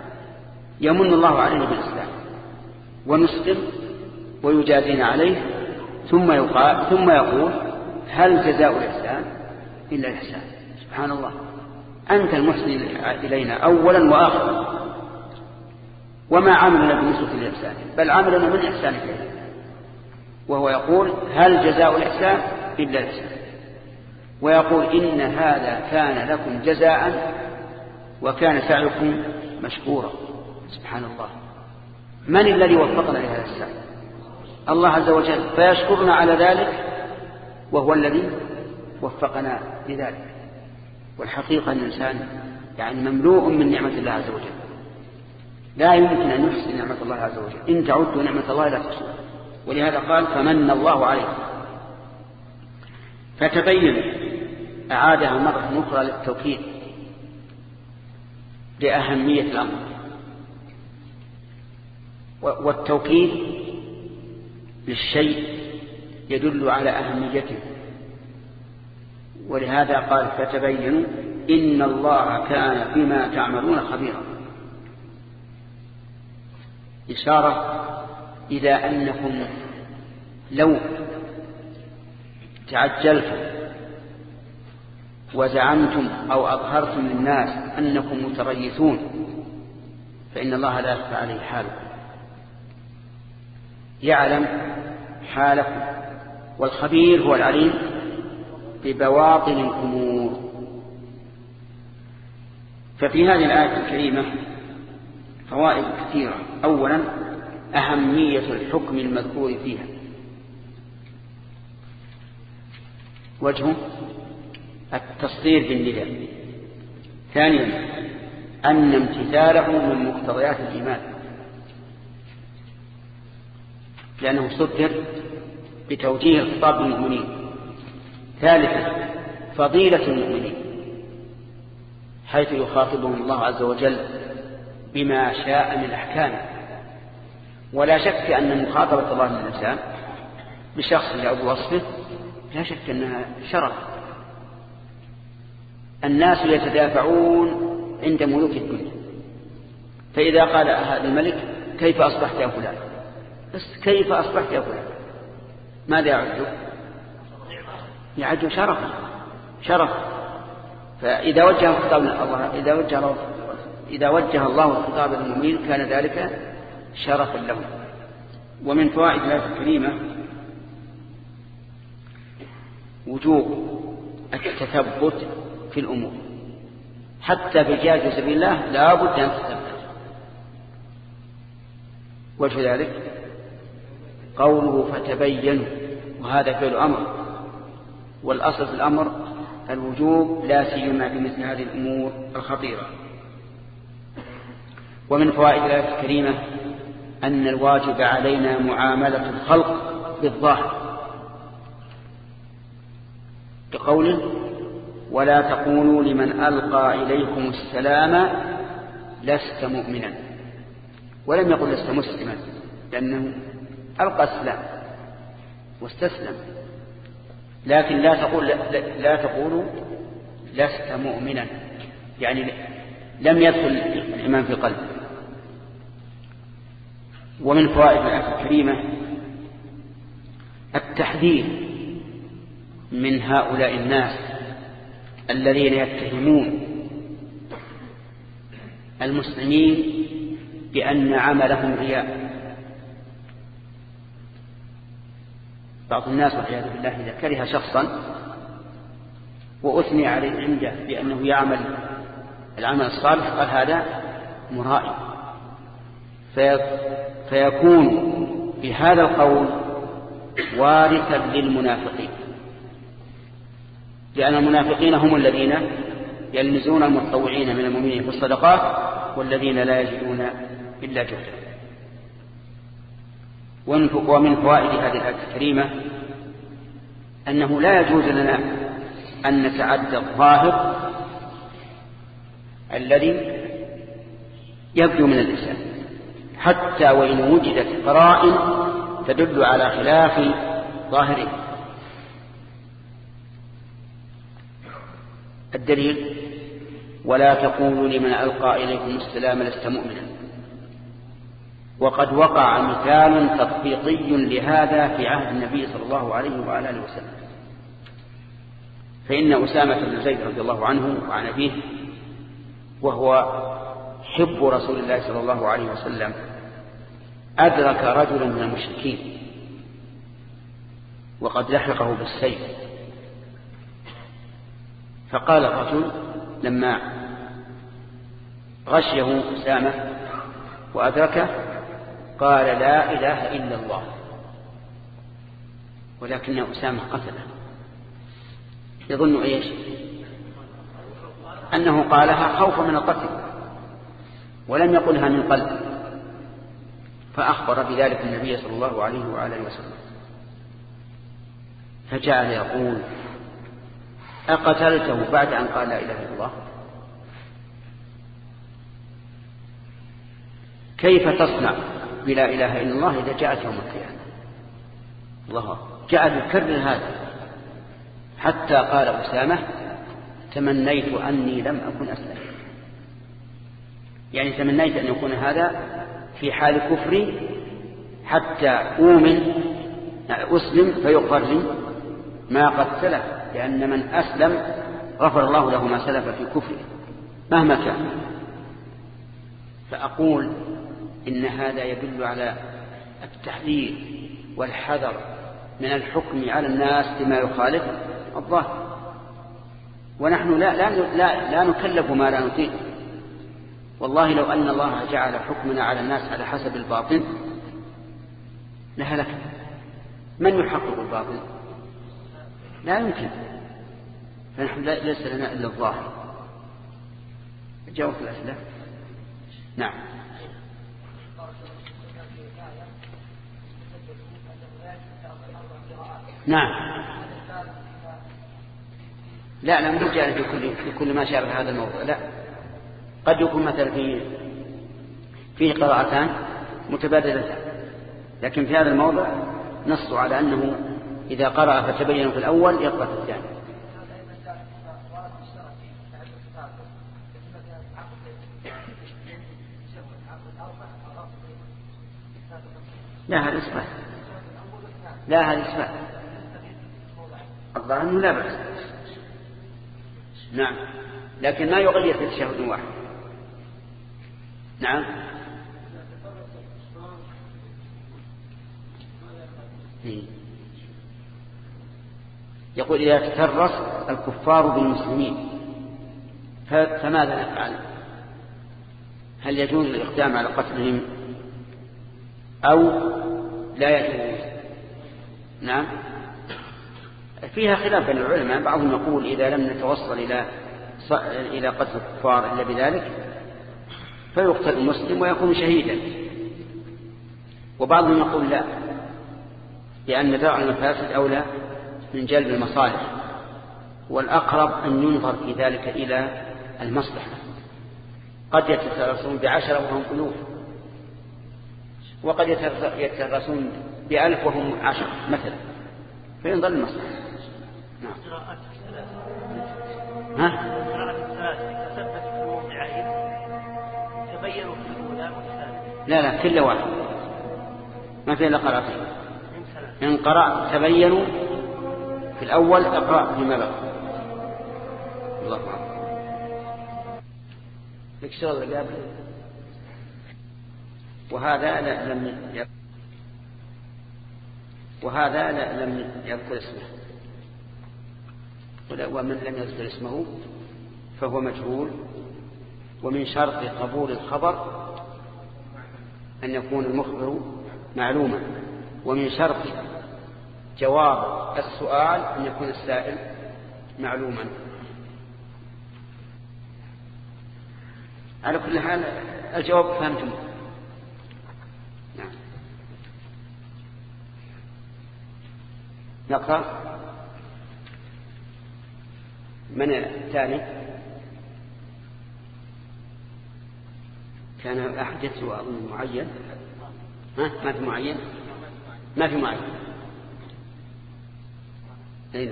يمن الله علينا بالإسلام ونسلم ويجازينا عليه، ثم يقول: هل جزاء الإحسان إلا الإحسان. سبحان الله، أنت المحسن إلينا أولا وآخرا، وما عملنا بالنسبة للإحسان بل عملنا من إحسانك إلينا. وهو يقول: هل جزاء الإحسان إلا الإحسان. ويقول: إن هذا كان لكم جزاء وكان سعيكم مشكورا. سبحان الله، من الذي وفقنا لهذا السعي؟ الله عز وجل، فيشكرنا على ذلك وهو الذي وفقنا لذلك. والحقيقة أن الإنسان يعني مملوء من نعمة الله عز وجل، لا يمكن أن يحصي نعمة الله عز وجل، إن تعدوا نعمة الله لا تحصوها. ولهذا قال: فمن الله عليه. فتبين أعادها مرة أخرى للتوكيد لأهمية الأمر، والتوكيد للشيء يدل على أهميته. ولهذا قال: فتبينوا إن الله كان بما تعملون خبيرا، إشارة إلى أنكم لو تعجلتم وزعمتم أو أظهرتم للناس أنكم متريثون فإن الله لا يخفى عليه حالكم، يعلم حالكم. والخبير هو العليم ببواطن الأمور. ففي هذه الآية الكريمة فوائد كثيرة. أولا، أهمية الحكم المذكور فيها، وجهه التصدير بالنداء. ثانيا، أن امتثاله من مقتضيات الإيمان لأنه صدر بتوجيه الخطاب للمؤمنين. ثالثا، فضيلة المؤمنين حيث يخاطبهم الله عز وجل بما شاء من أحكامه. ولا شك أن مخاطبة الله للإنسان بشخص أو بوصفه لا شك أنها شرف. الناس يتدافعون عند ملوك الدنيا، فإذا قال هذا الملك: كيف أصبحت يا فلان؟ بس كيف أصبحت يا فلان؟ ماذا يعد؟ يعد شرف. فإذا وجه الخطاب الله إذا وجه الله الخطاب للمؤمنين كان ذلك شرفا لهم. ومن فوائد الآية الكريمة وجوب التثبت في الأمور، حتى في جهاد سبيل الله لا بد أن تثبت. وجه ذلك قوله: فتبينوا، وهذا فعل أمر، والأصل في الأمر الوجوب لا سيما في مثل هذه الأمور الخطيرة. ومن فوائد الآية الكريمة أن الواجب علينا معاملة الخلق بالظاهر، بقوله: ولا تقولوا لمن ألقى إليكم السلام لست مؤمنا. ولم يقل لست مسلما، لأنه ألقى السلام واستسلم. لكن لا تقولوا لست مؤمنا، يعني لم يدخل الإيمان في قلبه. ومن فوائد الآية الكريمة التحذير من هؤلاء الناس الذين يتهمون المسلمين بأن عملهم رياء. بعض الناس والعياذ بالله إذا كره شخصا وأثني عليه عنده بأنه يعمل العمل الصالح قال هذا مرائي، فيكون بهذا القول وارثا للمنافقين، لأن المنافقين هم الذين يلمزون المتطوعين من المؤمنين في الصدقات والذين لا يجدون إلا جهدا. ومن فوائد هذه الآية الكريمة أنه لا يجوز لنا أن نتعدى الظاهر الذي يبدو من الإنسان حتى وإن وجدت قرائن تدل على خلاف ظاهره. الدليل ولا تقولوا لمن ألقى إليكم السلام لست مؤمنا. وقد وقع مثال تطبيقي لهذا في عهد النبي صلى الله عليه وآله وسلم، فإن أسامة بن زيد رضي الله عنه وعن أبيه وهو حب رسول الله صلى الله عليه وسلم أدرك رجلا من المشركين وقد لحقه بالسيف، فقال الرجل لما غشيه أسامة وأدركه قال لا إله إلا الله، ولكن أسامة قتله. يظن إيش؟ أنه قالها خوفا من القتل ولم يقلها من قلب، فأخبر بذلك النبي صلى الله عليه وآله وسلم، فجعل يقول أقتلته بعد أن قال لا إله إلا الله؟ كيف تصنع بلا إله إلا الله إذا جاءت يوم القيامة؟ الله جعل يكرر هذا حتى قال أسامة تمنيت أني لم أكن أسلم، يعني تمنيت أن يكون هذا في حال كفري حتى أسلم فيغفر لي ما قد سلف، لأن من أسلم غفر الله له ما سلف في كفره مهما كان. فأقول إن هذا يدل على التحذير والحذر من الحكم على الناس بما يخالف الظاهر، ونحن لا نكلف ما لا نطيق. والله لو أن الله جعل حكمنا على الناس على حسب الباطن لهلك. من يحقق الباطن؟ لا يمكن. فنحن ليس لنا إلا الظاهر. جاوبت الأسئلة؟ نعم. نعم. لا مو جاء في كل ما شابه هذا الموضوع، لا. قد يكون مثلا فيه قراءتان متبادلتان، لكن في هذا الموضع نص على أنه إذا قرأ فتبين في الأول يقرأ في الثاني. لا هذا إثبات. لا هذا إثبات. الظاهر أنه لا بأس. نعم، لكن ما يغير في تشهد واحد. نعم. يقول إذا تكرس الكفار بالمسلمين فماذا نفعل؟ هل يجوز الإقدام على قتلهم أو لا يجوز؟ نعم، فيها خلاف بين العلماء. بعضهم يقول إذا لم نتوصل إلى قتل الكفار إلا بذلك فيقتل المسلم ويكون شهيدا، وبعضهم يقول لا، لأن درء المفاسد أولى من جلب المصالح، والأقرب أن ينظر في ذلك إلى المصلحة. قد يترسون ب10 وهم ألوف، وقد يترسون ب1000 وهم 10 مثلا، فينظر المصلحة. نعم. ها؟ لا كل واحد ما في إلا قراءتين. إن قرأت تبينوا في الأول اقرأ فيما بقى. الله أكبر. لك شغل قبل. وهذا لم يذكر اسمه، ومن لم يذكر اسمه فهو مجهول. ومن شرط قبول الخبر أن يكون المخبر معلوما، ومن شرط جواب السؤال أن يكون السائل معلوما. على كل حال الجواب فهمتم. نعم. نقرأ من الثاني. كان أحد سؤال معين. ما في معين. أين؟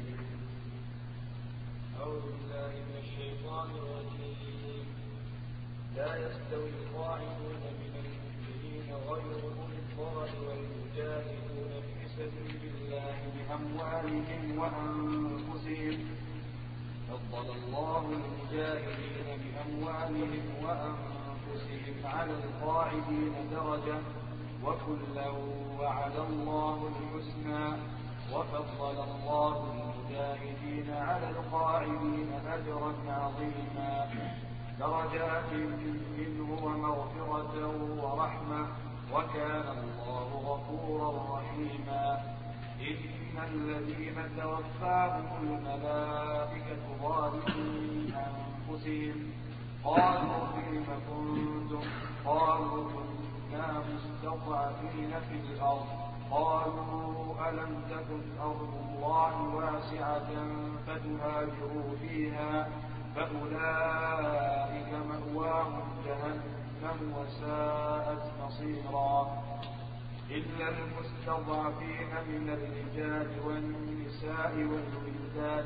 أعوذ بالله من الشيطان الرجيم. لا يستوي القاعدون من المؤمنين غير أولي الضرر والمجاهدون في سبيل الله بأموالهم وأنفسهم. فضل الله المجاهدين بأموالهم وأنفسهم على القاعدين درجة، وكلا وعد الله الحسنى، وفضل الله المجاهدين على القاعدين أجرا عظيما، درجات منه ومغفرة ورحمة، وكان الله غفورا رحيما. إن الذين توفاهم الملائكة ظالمي أنفسهم قالوا فيم كنتم؟ قالوا كنا مستضعفين في الأرض. قالوا ألم تكن أرض الله واسعة فتهاجروا فيها؟ فأولئك مأواهم جهنم وساءت مصيرا. إلا المستضعفين من الرجال والنساء والولدان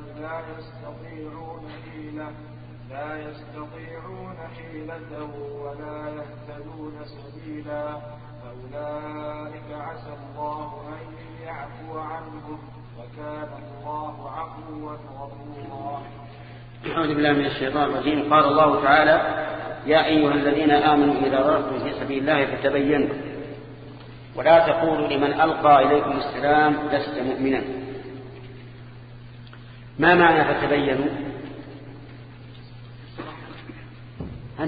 لا يستطيعون حيلة ولا يهتدون سبيلا، فأولئك عسى الله أن يعفو عنهم، وكان الله عفوا غفورا. أعوذ بالله من الشيطان الرجيم. قال الله تعالى: يا أيها الذين آمنوا إذا ضربتم في سبيل الله فتبينوا ولا تقولوا لمن ألقى إليكم السلام لست مؤمنا. ما معنى فتبينوا؟ أنت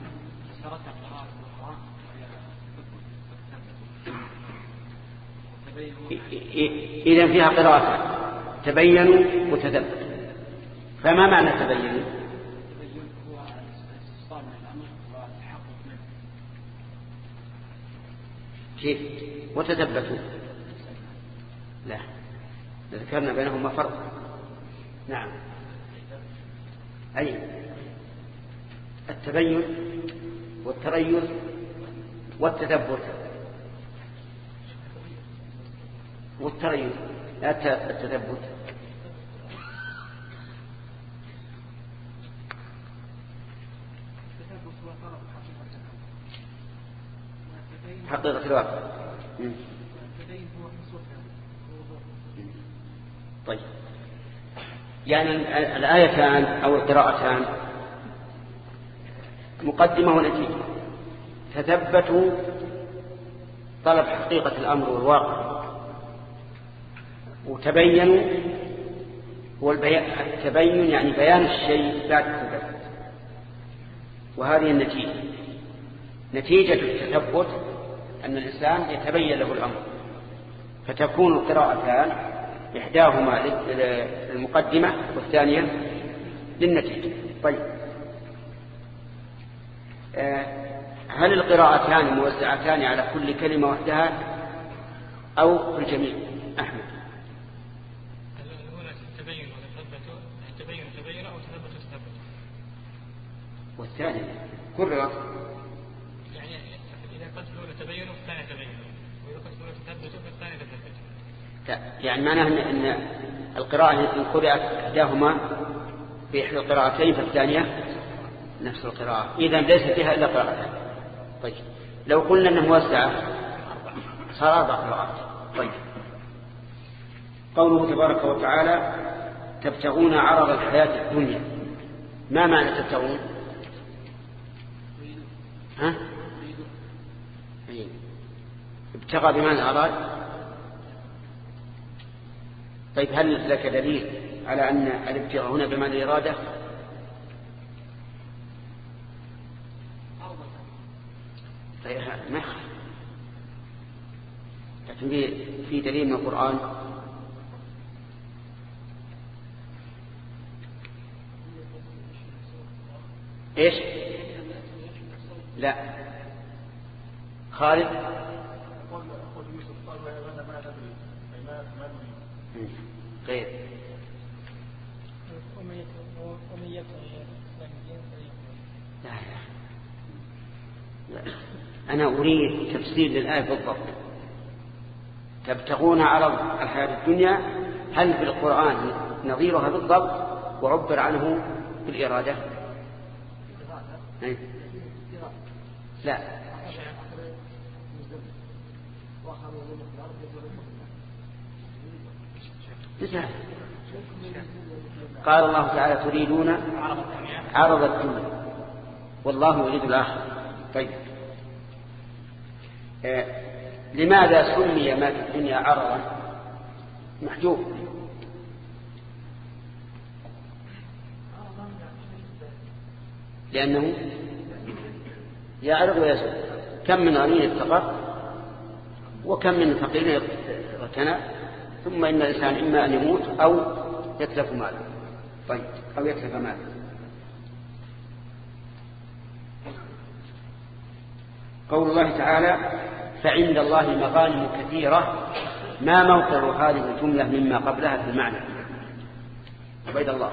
إذن فيها قراءة تبينوا وتثبتوا. فما معنى تبينوا؟ كيف وتثبتوا؟ لا، ذكرنا بينهما فرق. نعم. أي التبين والتريث والتثبت والتريث لا التثبت. حقيقة الواقع. طيب، يعني الآيتان أو القراءتان مقدمة ونتيجة. تثبتوا طلب حقيقة الأمر والواقع، وتبينوا هو التبين يعني بيان الشيء بعد التثبت. وهذه النتيجة. نتيجة التثبت أن الإنسان يتبين له الأمر، فتكون القراءتان إحداهما للمقدمة والثانية للنتيجة. طيب، هل القراءتان موزعتان على كل كلمة وحدها أو في الجميع؟ أحمد. التبين وتثبتوا، التبين تبين أو تثبتوا تثبتوا. والثاني كرر. يعني إذا قد تبينوا فالثاني تبينوا، وإذا قد تثبتوا فالثاني تثبتوا. يعني معناه أن القراءة إن قرأت إحداهما بإحدى القراءتين فالثانية نفس القراءة، إذن ليس فيها إلا قراءتان. طيب، لو قلنا أنه موسعة صار 4 قراءات. طيب قوله تبارك وتعالى تبتغون عرض الحياة الدنيا، ما معنى تبتغون؟ ها؟ ابتغى بمعنى أراد. طيب هل لك دليل على أن الابتغاء هنا بمعنى الإرادة؟ طيب ما يخالف، لكن في دليل من القرآن. ايش؟ لا خالد غير لا. أنا أريد تفسير للآية بالضبط. تبتغون عرض الحياة الدنيا، هل في القرآن نظيرها بالضبط وعبر عنه بالإرادة؟ لا قال الله تعالى تريدون عرض الدنيا والله يريد الآخرة. طيب لماذا سمي ما في الدنيا عرضا؟ محجوب، لأنه يعرض ويسوء. كم من غني افتقر وكم من فقير اغتنى، ثم إن الإنسان إما أن يموت أو يتلف ماله. طيب أو يتلف ماله. قول الله تعالى فعند الله مغانم كثيرة، ما موقع هذه الجملة مما قبلها في المعنى؟ عبيد الله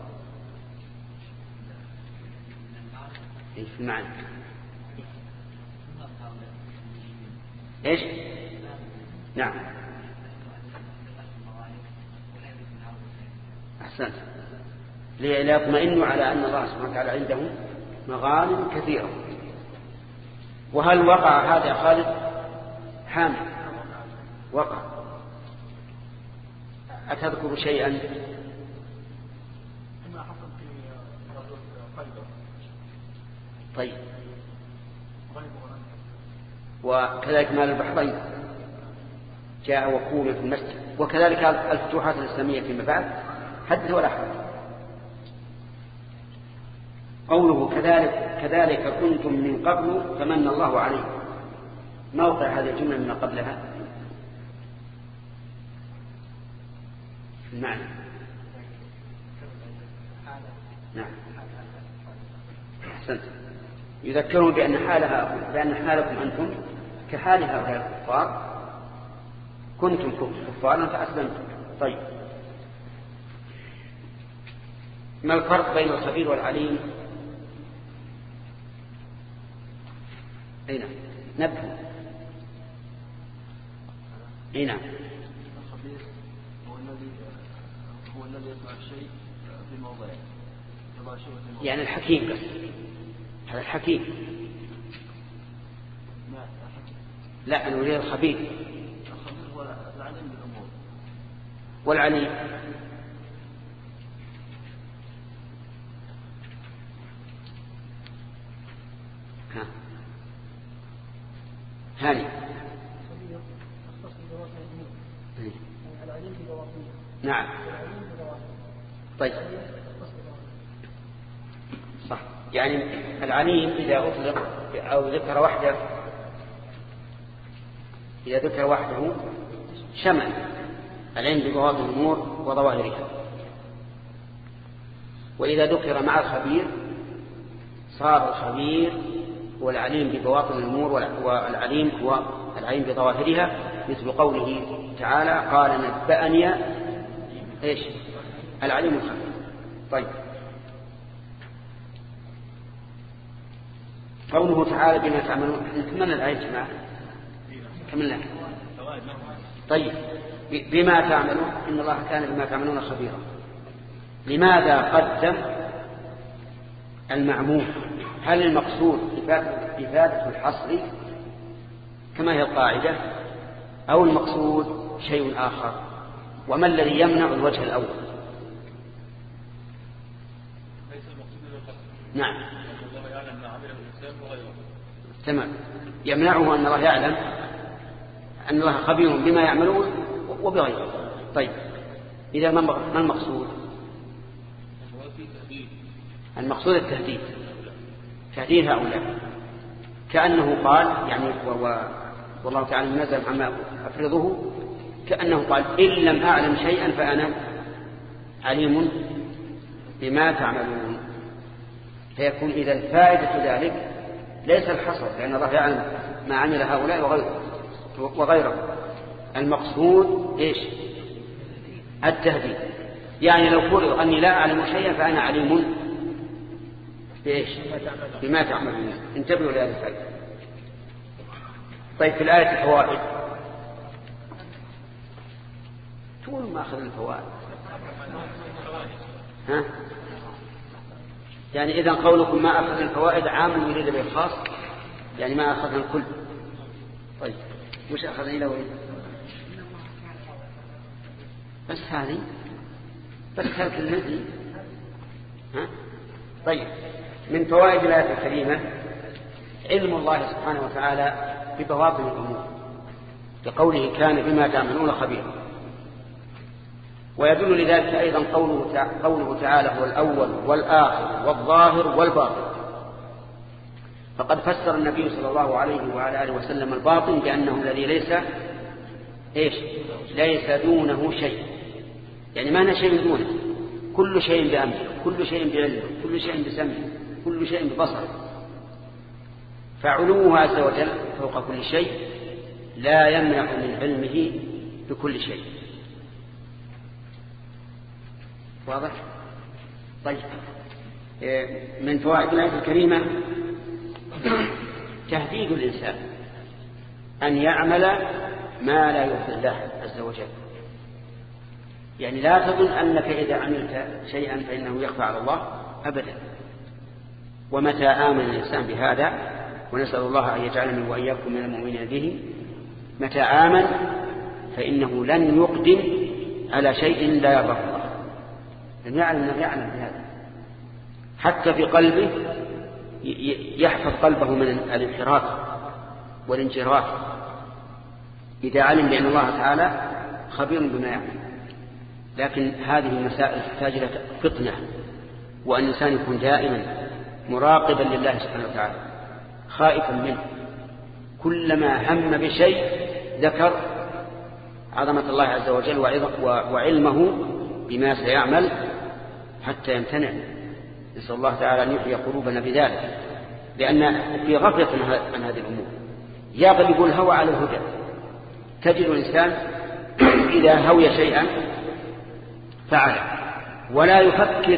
في المعنى ايش؟ نعم أحسنت، ليطمئنوا على أن الله سبحانه وتعالى عنده مغانم كثيرة. وهل وقع هذا خالد حامد؟ وقع. أتذكر شيئا؟ طيب وكذلك مال البحرين جاء وكون في المسجد، وكذلك الفتوحات الإسلامية فيما بعد حدث ولا حدث. قوله كذلك كنتم من قبل فمن الله عليكم، موقع هذه الجملة من قبلها المعنى. نعم أحسنت. يذكرون بأن حالكم أنتم كحال هؤلاء الكفار، كنتم كفارا فأسلمتم. طيب ما الفرق بين الخبير والعليم؟ أين نبه؟ أين الخبير هو الذي يصنع الشيء في موضعه، يعني الحكيم بس. هذا الحكيم. لا أنا أريد الخبير. الخبير هو العليم بالأمور. والعليم هاني. نعم طيب صح. يعني العليم إذا أطلق أو ذكر وحده، إذا ذكر وحده شمل العلم ببواطن الأمور وظواهرها، وإذا ذكر مع الخبير صار الخبير هو العليم ببواطن الأمور والعليم هو العليم بظواهرها، مثل قوله تعالى قال نبأني ايش؟ العليم الخبير. طيب قوله تعالى بما تعملون، نكمل الآية يا جماعة كملنا. طيب بما تعملون إن الله كان بما تعملون خبيرا. لماذا قدم المعمول؟ هل المقصود إفادة الحصر كما هي القاعدة، أو المقصود شيء آخر؟ وما الذي يمنع الوجه الأول؟ نعم تمام، يمنعه أن الله يعلم أن الله خبير بما يعملون وبغيره. طيب إذا ما المقصود؟ المقصود التهديد، تهديد هؤلاء، كأنه قال يعني والله تعالى نزل عما أفرضه، كأنه قال إن لم أعلم شيئا فأنا عليم بما تعملون. فيكون إذا فائدة ذلك ليس الحصر، لأن الله يعلم ما عمل هؤلاء وغيره. المقصود إيش؟ التهديد. يعني لو فرض أني لا أعلم شيئا فأنا عليم بإيش؟ بما تعملون. انتبهوا لهذه الفائدة. طيب في الآية الفوائد، طول ما أخذ الفوائد ها؟ يعني إذن قولكم ما أخذ الفوائد عام يريد به الخاص، يعني ما أخذنا الكل. طيب وش أخذنا إلى وين؟ بس هذه بس هذه الذي ها؟ طيب من فوائد الآية الكريمة علم الله سبحانه وتعالى ببواطن الأمور، بقوله كان بما تعملون خبيرا. ويدل لذلك أيضا قوله تعالى هو الأول والآخر والظاهر والباطن. فقد فسر النبي صلى الله عليه وعلى آله وسلم الباطن بأنه الذي ليس دونه شيء، يعني ما شيء دونه، كل شيء بأمره، كل شيء بعلمه، كل شيء بسمعه، كل شيء ببصره. فعلوه عز وجل فوق كل شيء لا يمنع من علمه بكل شيء. واضح؟ طيب من فوائد الآية الكريمة تهديد الإنسان أن يعمل ما لا يرضي الله عز وجل. يعني لا تظن أنك إذا عملت شيئا فإنه يخفى على الله أبدا. ومتى آمن الإنسان بهذا، ونسأل الله أن يجعلني وإياكم من المؤمنين به، متى آمن فإنه لن يقدم على شيء لا يرضى الله، لن يعلم بهذا. حتى في قلبه يحفظ قلبه من الانحراف والانجراف إذا علم بأن الله تعالى خبير بما يعمل. لكن هذه المسائل تحتاج إلى فطنة، وأن الإنسان يكون دائما مراقبا لله سبحانه وتعالى خائفا منه. كلما هم بشيء ذكر عظمة الله عز وجل وعلمه بما سيعمل حتى يمتنع. نسأل الله تعالى أن يحيي قلوبنا بذلك، لأن في غفلة عن هذه الأمور يغلب الهوى على الهدى. تجد الإنسان إذا هوي شيئا فعل ولا يفكر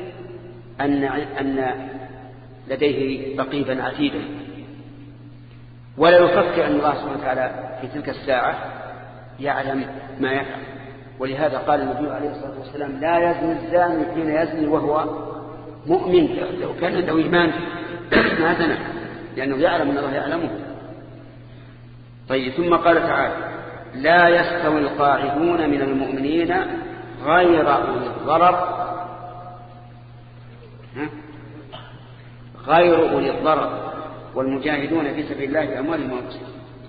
أن لديه رقيبا عتيدا، ولا يفكر أن الله سبحانه وتعالى في تلك الساعة يعلم ما يفعل. ولهذا قال النبي عليه الصلاة والسلام لا يزني الزاني حين يزني وهو مؤمن، لو كان عنده إيمان ما زنى، لأنه يعلم أن الله يعلمه. طيب ثم قال تعالى لا يستوي القاعدون من المؤمنين غير أولي الضرر والمجاهدون في سبيل الله بأموالهم وأنفسهم.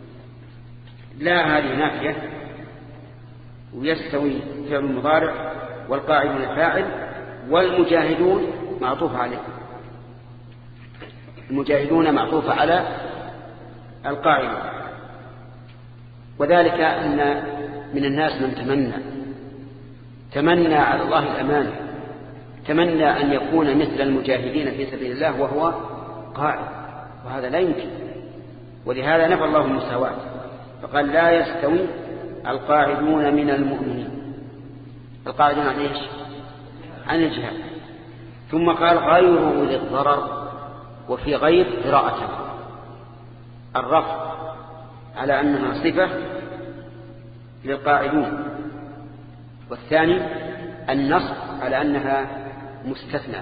لا هذه نافية، ويستوي فعل المضارع والقاعدون فاعل والمجاهدون معطوف عليه. المجاهدون معطوف على القاعدة. وذلك أن من الناس من تمنى على الله الأمان، تمنى أن يكون مثل المجاهدين في سبيل الله وهو قاعد، وهذا لا يمكن. ولهذا نفى الله المساواة فقال لا يستوي القاعدون من المؤمنين. القاعدون عن إيش؟ عن الجهاد. ثم قال غير أولي الضرر، وفي غير قراءة الرفع على أنها صفة للقاعدون، والثاني النصب على أنها مستثنى،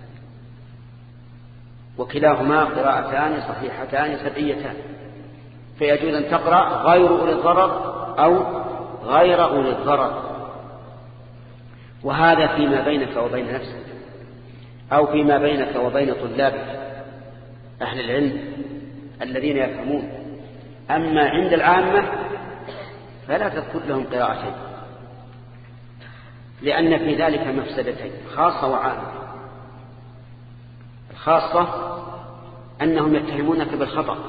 وكلاهما قراءتان صحيحتان سبعيتان. فيجوز أن تقرأ غير أولي الضرر أو غير أولي الضرر. وهذا فيما بينك وبين نفسك أو فيما بينك وبين طلابك أهل العلم الذين يفهمون. أما عند العامة فلا تذكر لهم قراءتين، لأن في ذلك مفسدتين خاصة وعامة. الخاصة أنهم يتهمونك بالخطأ.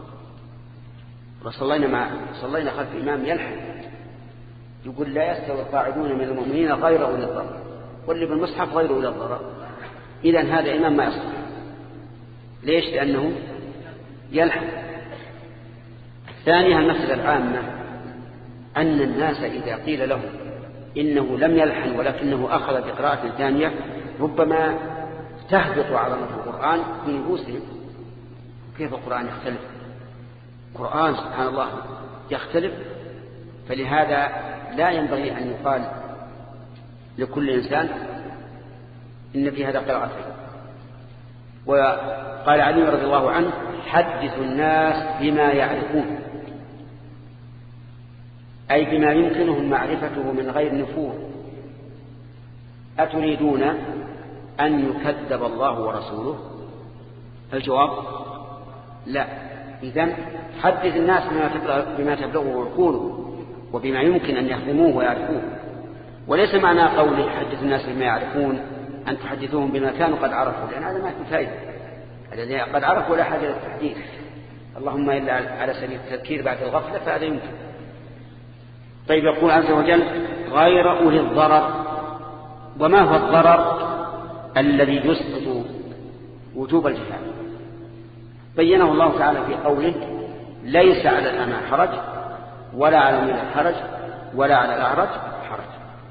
صلينا خلف إمام يلحن يقول لا يستوي القاعدون من المؤمنين غير أولي الضرر، واللي بالمصحف غير أولي الضرر. إذن هذا إمام ما يصلح. ليش؟ لأنه يلحن. الثانية المسألة العامة أن الناس إذا قيل لهم إنه لم يلحن ولكنه أخذ بقراءة ثانية ربما تهبط عظمة القرآن في نفوسهم. كيف القرآن يختلف؟ القرآن سبحان الله يختلف. فلهذا لا ينبغي أن يقال لكل إنسان إن في هذا قراءتين. وقال علي رضي الله عنه حدث الناس بما يعرفون، أي بما يمكنهم معرفته من غير نفور. أتريدون أن يكذب الله ورسوله؟ الجواب لا. إذن حدث الناس بما تبلغه عقوله وبما يمكن أن يفهموه ويعرفوه. وليس معنى قولي حدث الناس بما يعرفون أن تحدثوهم بما كانوا قد عرفوا، لأن هذا ما في فائدة. الذين قد عرفوا لا حاجة للتحديث، اللهم إلا على سبيل التذكير بعد الغفلة، فهذا يمكن. طيب، يقول عز وجل غير أولي الضرر. وما هو الضرر الذي يسقط وجوب الجهاد؟ بينه الله تعالى في قوله ليس على الأعمى حرج ولا على المريض حرج ولا على الأعرج حرج.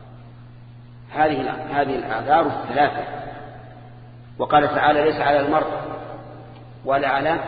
هذه الأعذار الثلاثة. وقال تعالى ليس على المرضى ولا على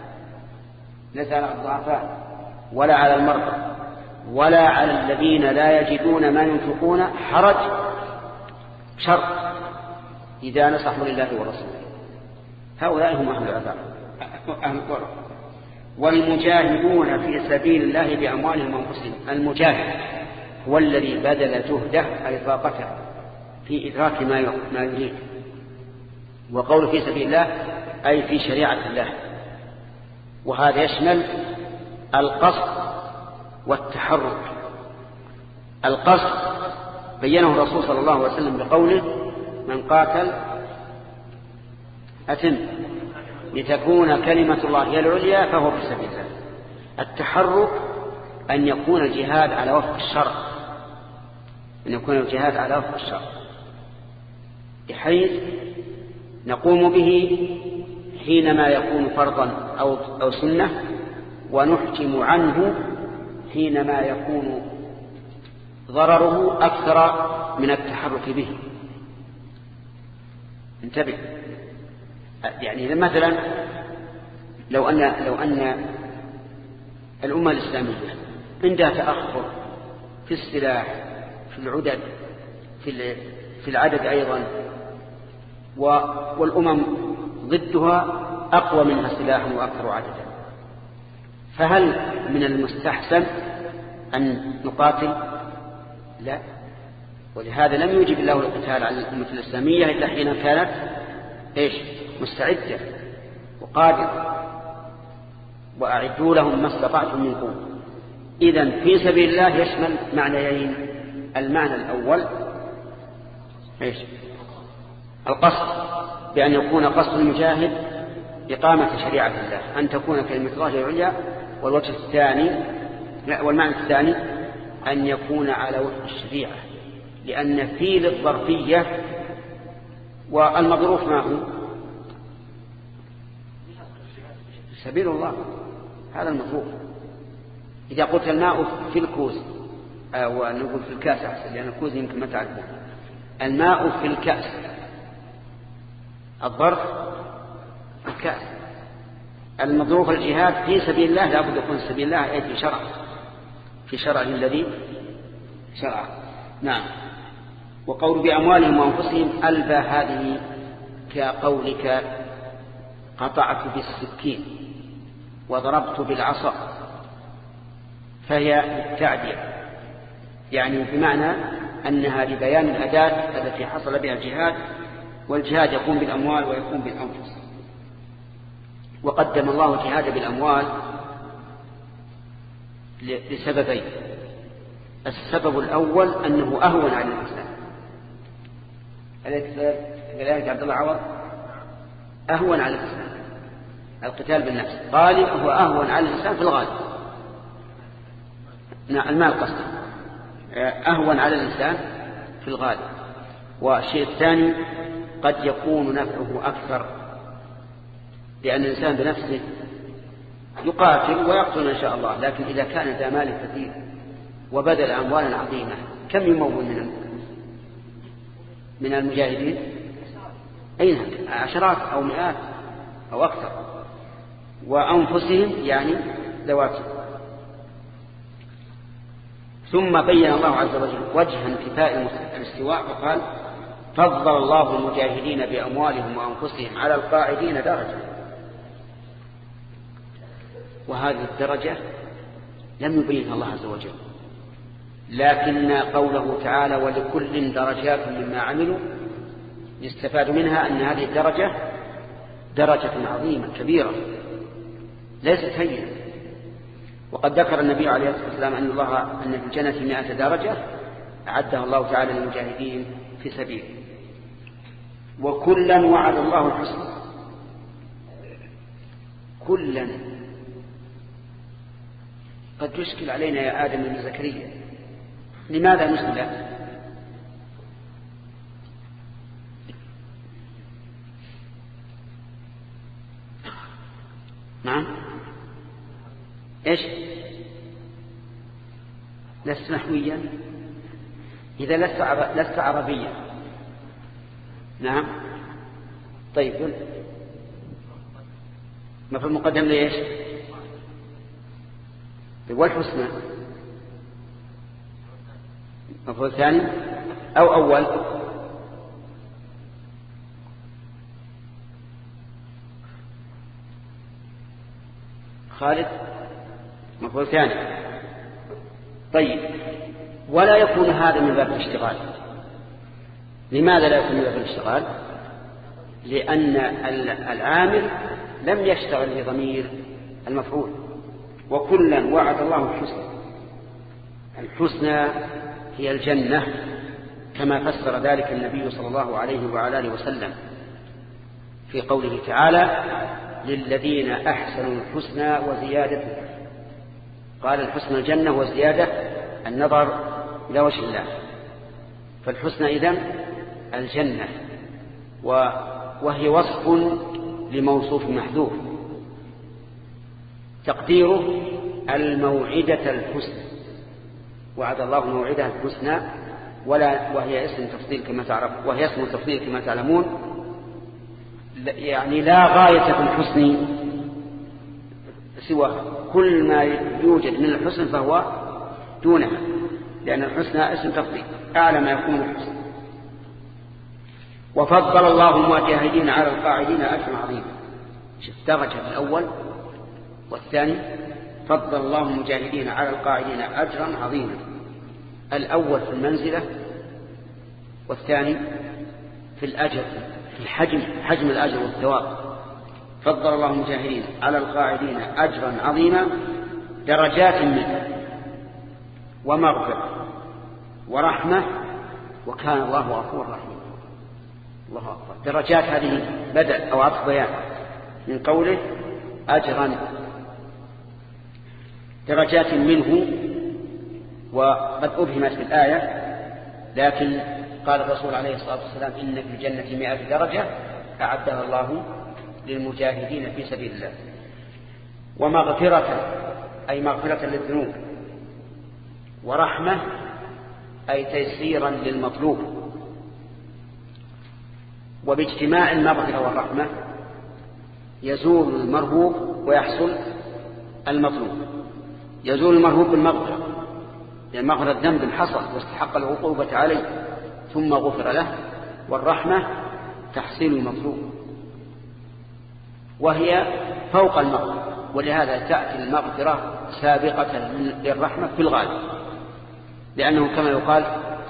الضعفاء ولا على المرضى ولا على الذين لا يجدون ما ينفقون حرج، شرط إذا نصحوا لله ورسوله. هؤلاء هم أهل العذاب، أهل الضرر. والمجاهدون في سبيل الله بأموالهم وأنفسهم. المجاهد هو الذي بذل جهده أي طاقته في إدراك ما يريد. وقول في سبيل الله أي في شريعة الله. وهذا يشمل القصد والتحرك. القصد بينه الرسول صلى الله عليه وسلم بقوله من قاتل أتم لتكون كلمة الله هي العليا فهو في سبيل الله. التحرك أن يكون الجهاد على وفق الشرع، أن يكون الجهاد على وفق الشرع بحيث نقوم به حينما يكون فرضا أو سنة، ونحجم عنه حينما يكون ضرره أكثر من التحرك به. انتبه، يعني مثلا لو أن الأمة الإسلامية عندها تأخر في السلاح في العدد في العدد أيضا، والأمم ضدها أقوى منها سلاحا وأكثر عددا، فهل من المستحسن أن نقاتل؟ لا. ولهذا لم يوجب الله القتال على الأمة الإسلامية إلا حين كانت مستعدة وقادرة. وأعدوا لهم ما استطعتم من قوة. إذن في سبيل الله يشمل معنيين. المعنى الأول القصد، بأن يكون قصد المجاهد إقامة شريعة الله، أن تكون كلمة الله العليا. والمعنى الثاني أن يكون على وفق الشريعة، لأن في للظرفية والمظروف ما هو سبيل الله، هذا المظروف. إذا قلت الماء في الكوز ونقول في الكاس أحسن، لأن الكوز يمكن ما تعرفون. الماء في الكأس، الظرف الكأس. المظروف الجهاد في سبيل الله لا بد يكون سبيل الله أي في شرعه الذي شرعه. نعم. وقول بأموالهم وأنفسهم ألبى هذه كقولك قطعت بالسكين وضربت بالعصا فهي التعدية، يعني بمعنى أنها لبيان الأداة التي حصل بها الجهاد، والجهاد يكون بالأموال ويكون بالأنفس. وقدم الله الجهاد بالأموال لسببين: السبب الأول أنه أهون على الإنسان، كذلك عبد الله عوض، أهون على الإنسان القتال بالنفس، غالب هو أهون على الإنسان في الغالب، المال قصد أهون على الإنسان في الغالب. والشيء الثاني قد يكون نفعه أكثر، لأن الإنسان بنفسه يقاتل ويقتل إن شاء الله، لكن إذا كان ذا مال كثير وبذل أموالا عظيمة كم يمول من المجاهدين؟ أين؟ عشرات أو مئات أو أكثر، وأنفسهم يعني ذواتهم. ثم بين الله عز وجل وجه انتفاء الاستواء فقال: فضل الله المجاهدين بأموالهم وأنفسهم على القاعدين درجة. وهذه الدرجة لم يبينها الله عز وجل، لكن قوله تعالى: ولكل درجات مما عملوا، يستفاد منها أن هذه الدرجة درجة عظيمة كبيرة ليست هينة. وقد ذكر النبي عليه الصلاة والسلام أن في الجنة 100 درجة أعدها الله تعالى للمجاهدين في سبيله. وكلا وعد الله الحسنى، كلا. قد يشكل علينا يا آدم بن زكريا، لماذا نشكل؟ نعم، ايش؟ لست نحويا؟ إذا لست عربيا. نعم، طيب، ما في المقدم ليش؟ والحسنى مفعول ثاني أو أول؟ خالد مفعول ثاني. طيب، ولا يكون هذا من باب الاشتغال. لماذا لا يكون من باب الاشتغال؟ لأن العامل لم يشتغل بضمير المفعول. وكلا وعد الله الحسنى، الحسنى هي الجنة كما فسر ذلك النبي صلى الله عليه وعلى آله وسلم في قوله تعالى: للذين أحسنوا الحسنى وزيادة. قال الحسنى الجنة وزيادة النظر إلى وجه الله. فالحسنى إذن الجنة، وهي وصف لموصوف محذوف، تقديره الموعدة الحسنى. وعد الله موعدة الحسنى، وهي اسم تفضيل كما تعرف، وهي اسم تفضيل كما تعلمون، يعني لا غاية في الحسن سوى كل ما يوجد من الحسن فهو دونها، لأن الحسنى اسم تفضيل أعلى ما يكون الحسن. وفضل الله المجاهدين على القاعدين أجرا عظيما. شوف درجة الأول والثاني، فضل الله المجاهدين على القاعدين أجرا عظيما. الأول في المنزلة، والثاني في الأجر، في حجم الأجر والثواب. فضل الله المجاهدين على القاعدين أجرا عظيما، درجات منه ومغفرة ورحمة، وكان الله غفورا رحيما. الله أكبر. درجات هذه بدل أو عطف بيان من قوله أجرا، درجات منه. وقد أبهمت في الآية، لكن قال الرسول عليه الصلاة والسلام: إن في الجنة 100 درجة أعدها الله للمجاهدين في سبيل الله. ومغفرة أي مغفرة للذنوب، ورحمة أي تيسيرا للمطلوب. وباجتماع المغفرة والرحمة يزول المرهوب ويحصل المطلوب. يزول المرهوب بالمغفرة، لأن مغفرة الذنب حصل واستحق العقوبة عليه ثم غفر له. والرحمة تحصيل المطلوب، وهي فوق المغفرة، ولهذا تأتي المغفرة سابقة للرحمة في الغالب، لأنه كما يقال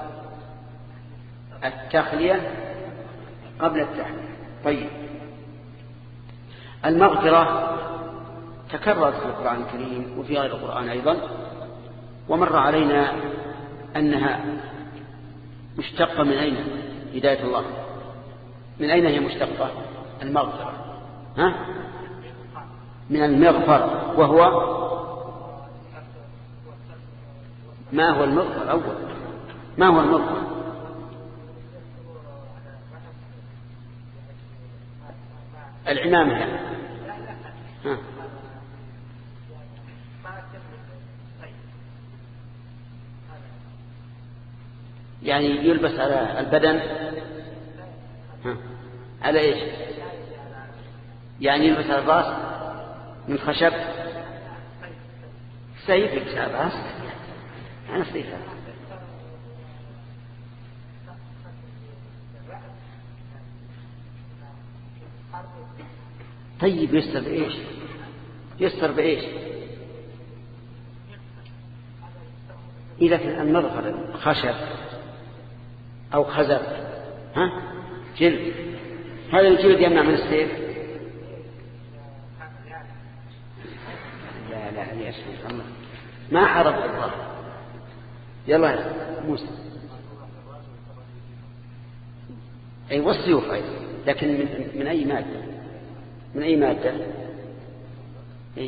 التخلية قبل التحلية. طيب، المغفرة تكررت في القرآن الكريم وفي غير القرآن أيضا، ومر علينا أنها مشتقة من أين؟ هداية الله. من أين هي مشتقة المغفرة؟ من المغفر، وهو ما هو المغفر أول؟ ما هو المغفر؟ العمامة يعني. يعني يلبس على البدن. على ايش؟ يعني يلبس على الراس من خشب. سيف يلبس على الراس. أنا سيف. طيب يستر بإيش؟ يستر بإيش؟ إذا كان المغفر خشب أو خزف جلد، هذا الجلد يمنع من السيف؟ لا يا شيخ الله ما حرب الله. يلا يا موسى. أي والسيوف أيضا، لكن من أي مادة؟ من أي مادة؟ إيه؟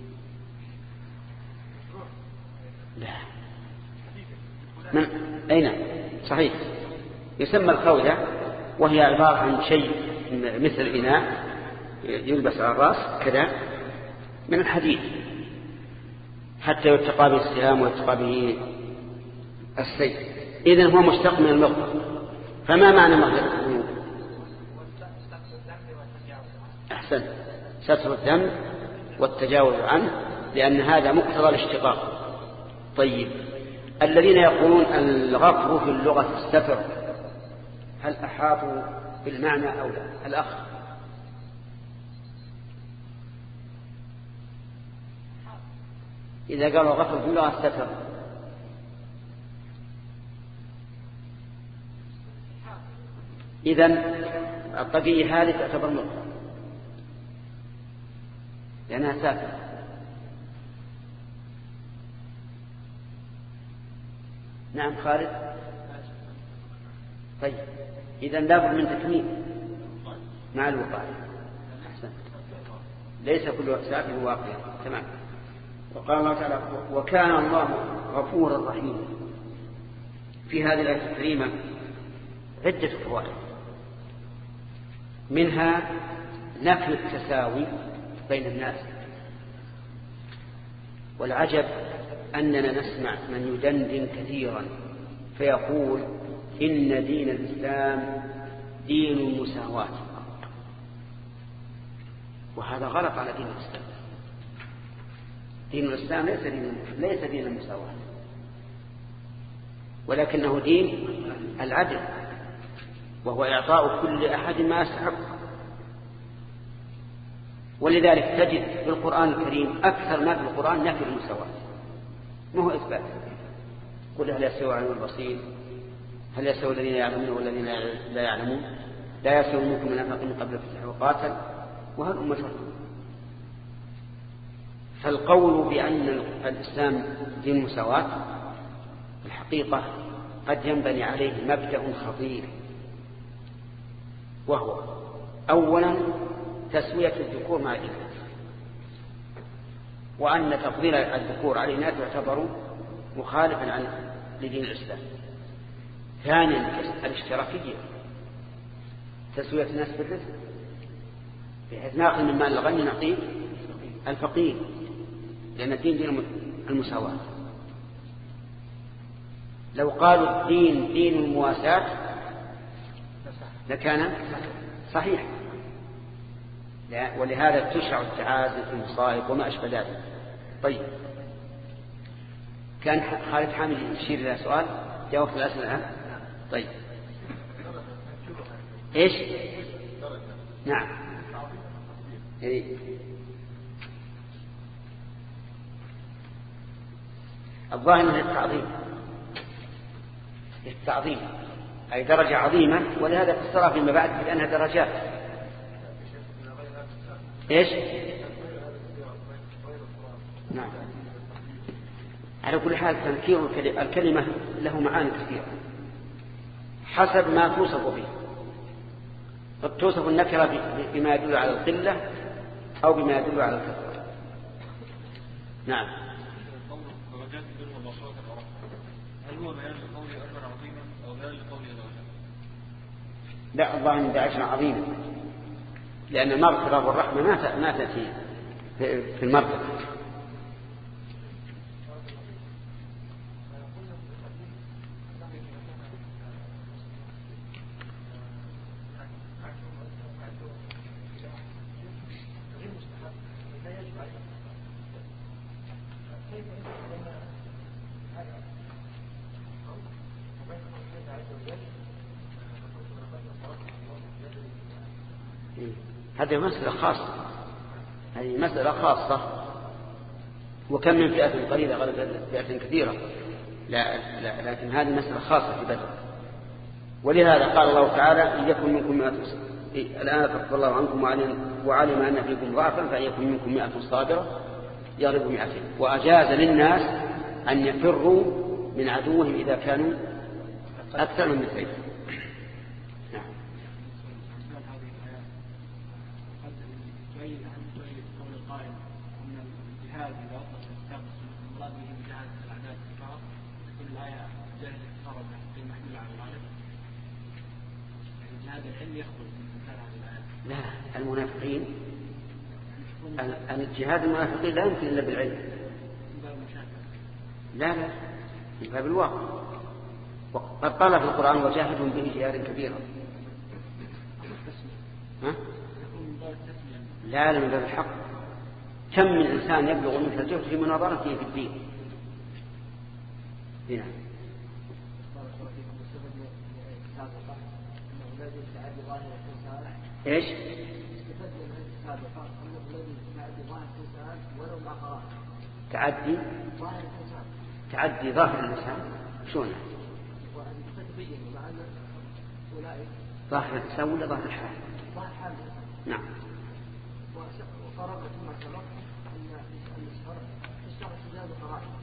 لا من أين؟ صحيح، يسمى الخوذة، وهي عبارة عن شيء مثل إناء يلبس على الرأس كذا من الحديد، حتى يتقى به السهام ويتقى به السيف. إذن هو مشتق من المغفر. فما معنى مغفرة الذنوب؟ أحسن، ستر الذنب والتجاوز عنه، لأن هذا مقتضى الاشتقاق. طيب، الذين يقولون الغفر في اللغة الستر، هل أحاطوا بالمعنى أو لا؟ الأخ. إذا قالوا غفر في اللغة الستر، إذن الطبيعي هذه تعتبر مغفر لأنها ساتر. نعم خالد. طيب، إذن لابد من تكميل مع الوقاية. أحسن، ليس كل ساتر واقع. تمام. وقال الله تعالى: وكان الله غفورا رحيما. في هذه الآية الكريمة عدة فوائد، منها نفي التساوي بين الناس. والعجب أننا نسمع من يدندن كثيرا فيقول إن دين الإسلام دين المساواة، وهذا غلط على دين الإسلام. دين الإسلام ليس دين المساواة، ولكنه دين العدل، وهو إعطاء كل أحد ما يستحق. ولذلك تجد في القرآن الكريم أكثر ما في القرآن نفي المساواة، ما هو إثبات. قل هل يستوي العلم والبصير؟ هل يستوي الذين يعلمون والذين لا يعلمون؟ لا يستوي منكم من أنفق من قبل الفتح وقاتل، وهل أمة شرط. فالقول بأن الإسلام دين مساواة الحقيقة قد ينبني عليه مبدأ خطير، وهو أولا تسوية الذكور مع الإناث، وأن تفضيل الذكور على الإناث يعتبر مخالفا لدين الإسلام. ثانيا الاشتراكية، تسوية الناس بالرزق، بحيث ناخذ من مال الغني نعطيه الفقير، لأن الدين دين المساواة. لو قالوا الدين دين المواساة لكان صحيح، ولهذا تشرع التعازي في المصائب وما أشبه ذلك. طيب، كان خالد حامد يشير إلى سؤال جاوبت الأسئلة الآن. طيب، إيش؟ نعم. الظاهر أنه للتعظيم أي درجة عظيمة، ولهذا فسرها فيما بعد بأنها درجات. إيش؟ نعم. على كل حال تنكير الكلمة له معاني كثيرة حسب ما توصف به. قد توصف النكرة بما يدل على القلة أو بما يدل على الكثرة. نعم. هل هو بيان لقول أجر عظيما أو بيان لقول درجة؟ لا، الله عند أجر عظيما، لأن المغفرة والرحمة ما تأتي في المرتبة. هذه مسألة خاصة، هذه مسألة خاصة، وكم من فئة قليلة غلبت فئة كثيرة. لا لكن هذه مسألة خاصة في بدر، ولهذا قال الله تعالى إن يكن منكم 100 الآن خفف الله عنكم وعلم أن فيكم ضعفا فإن يكن منكم 100 صابرة يغلبوا 200. وأجاز للناس أن يفروا من عدوهم إذا كانوا أكثر من 200. لا، المنافقين الجهاد المنافقين لا يمكن إلا بالعلم. لا من باب الواقع، وقد قال في القرآن وجاهدهم به جهادا كبيرا. لا من باب الحق. كم من إنسان يبلغ مثل الجهد في مناظرته في الدين. هنا ايش؟ تعدي ظاهر الإنسان شلون؟ ظاهر الإنسان ولا ظاهر الحال؟ نعم. وفرقت ما سبق أن الشرع استجاب قرائن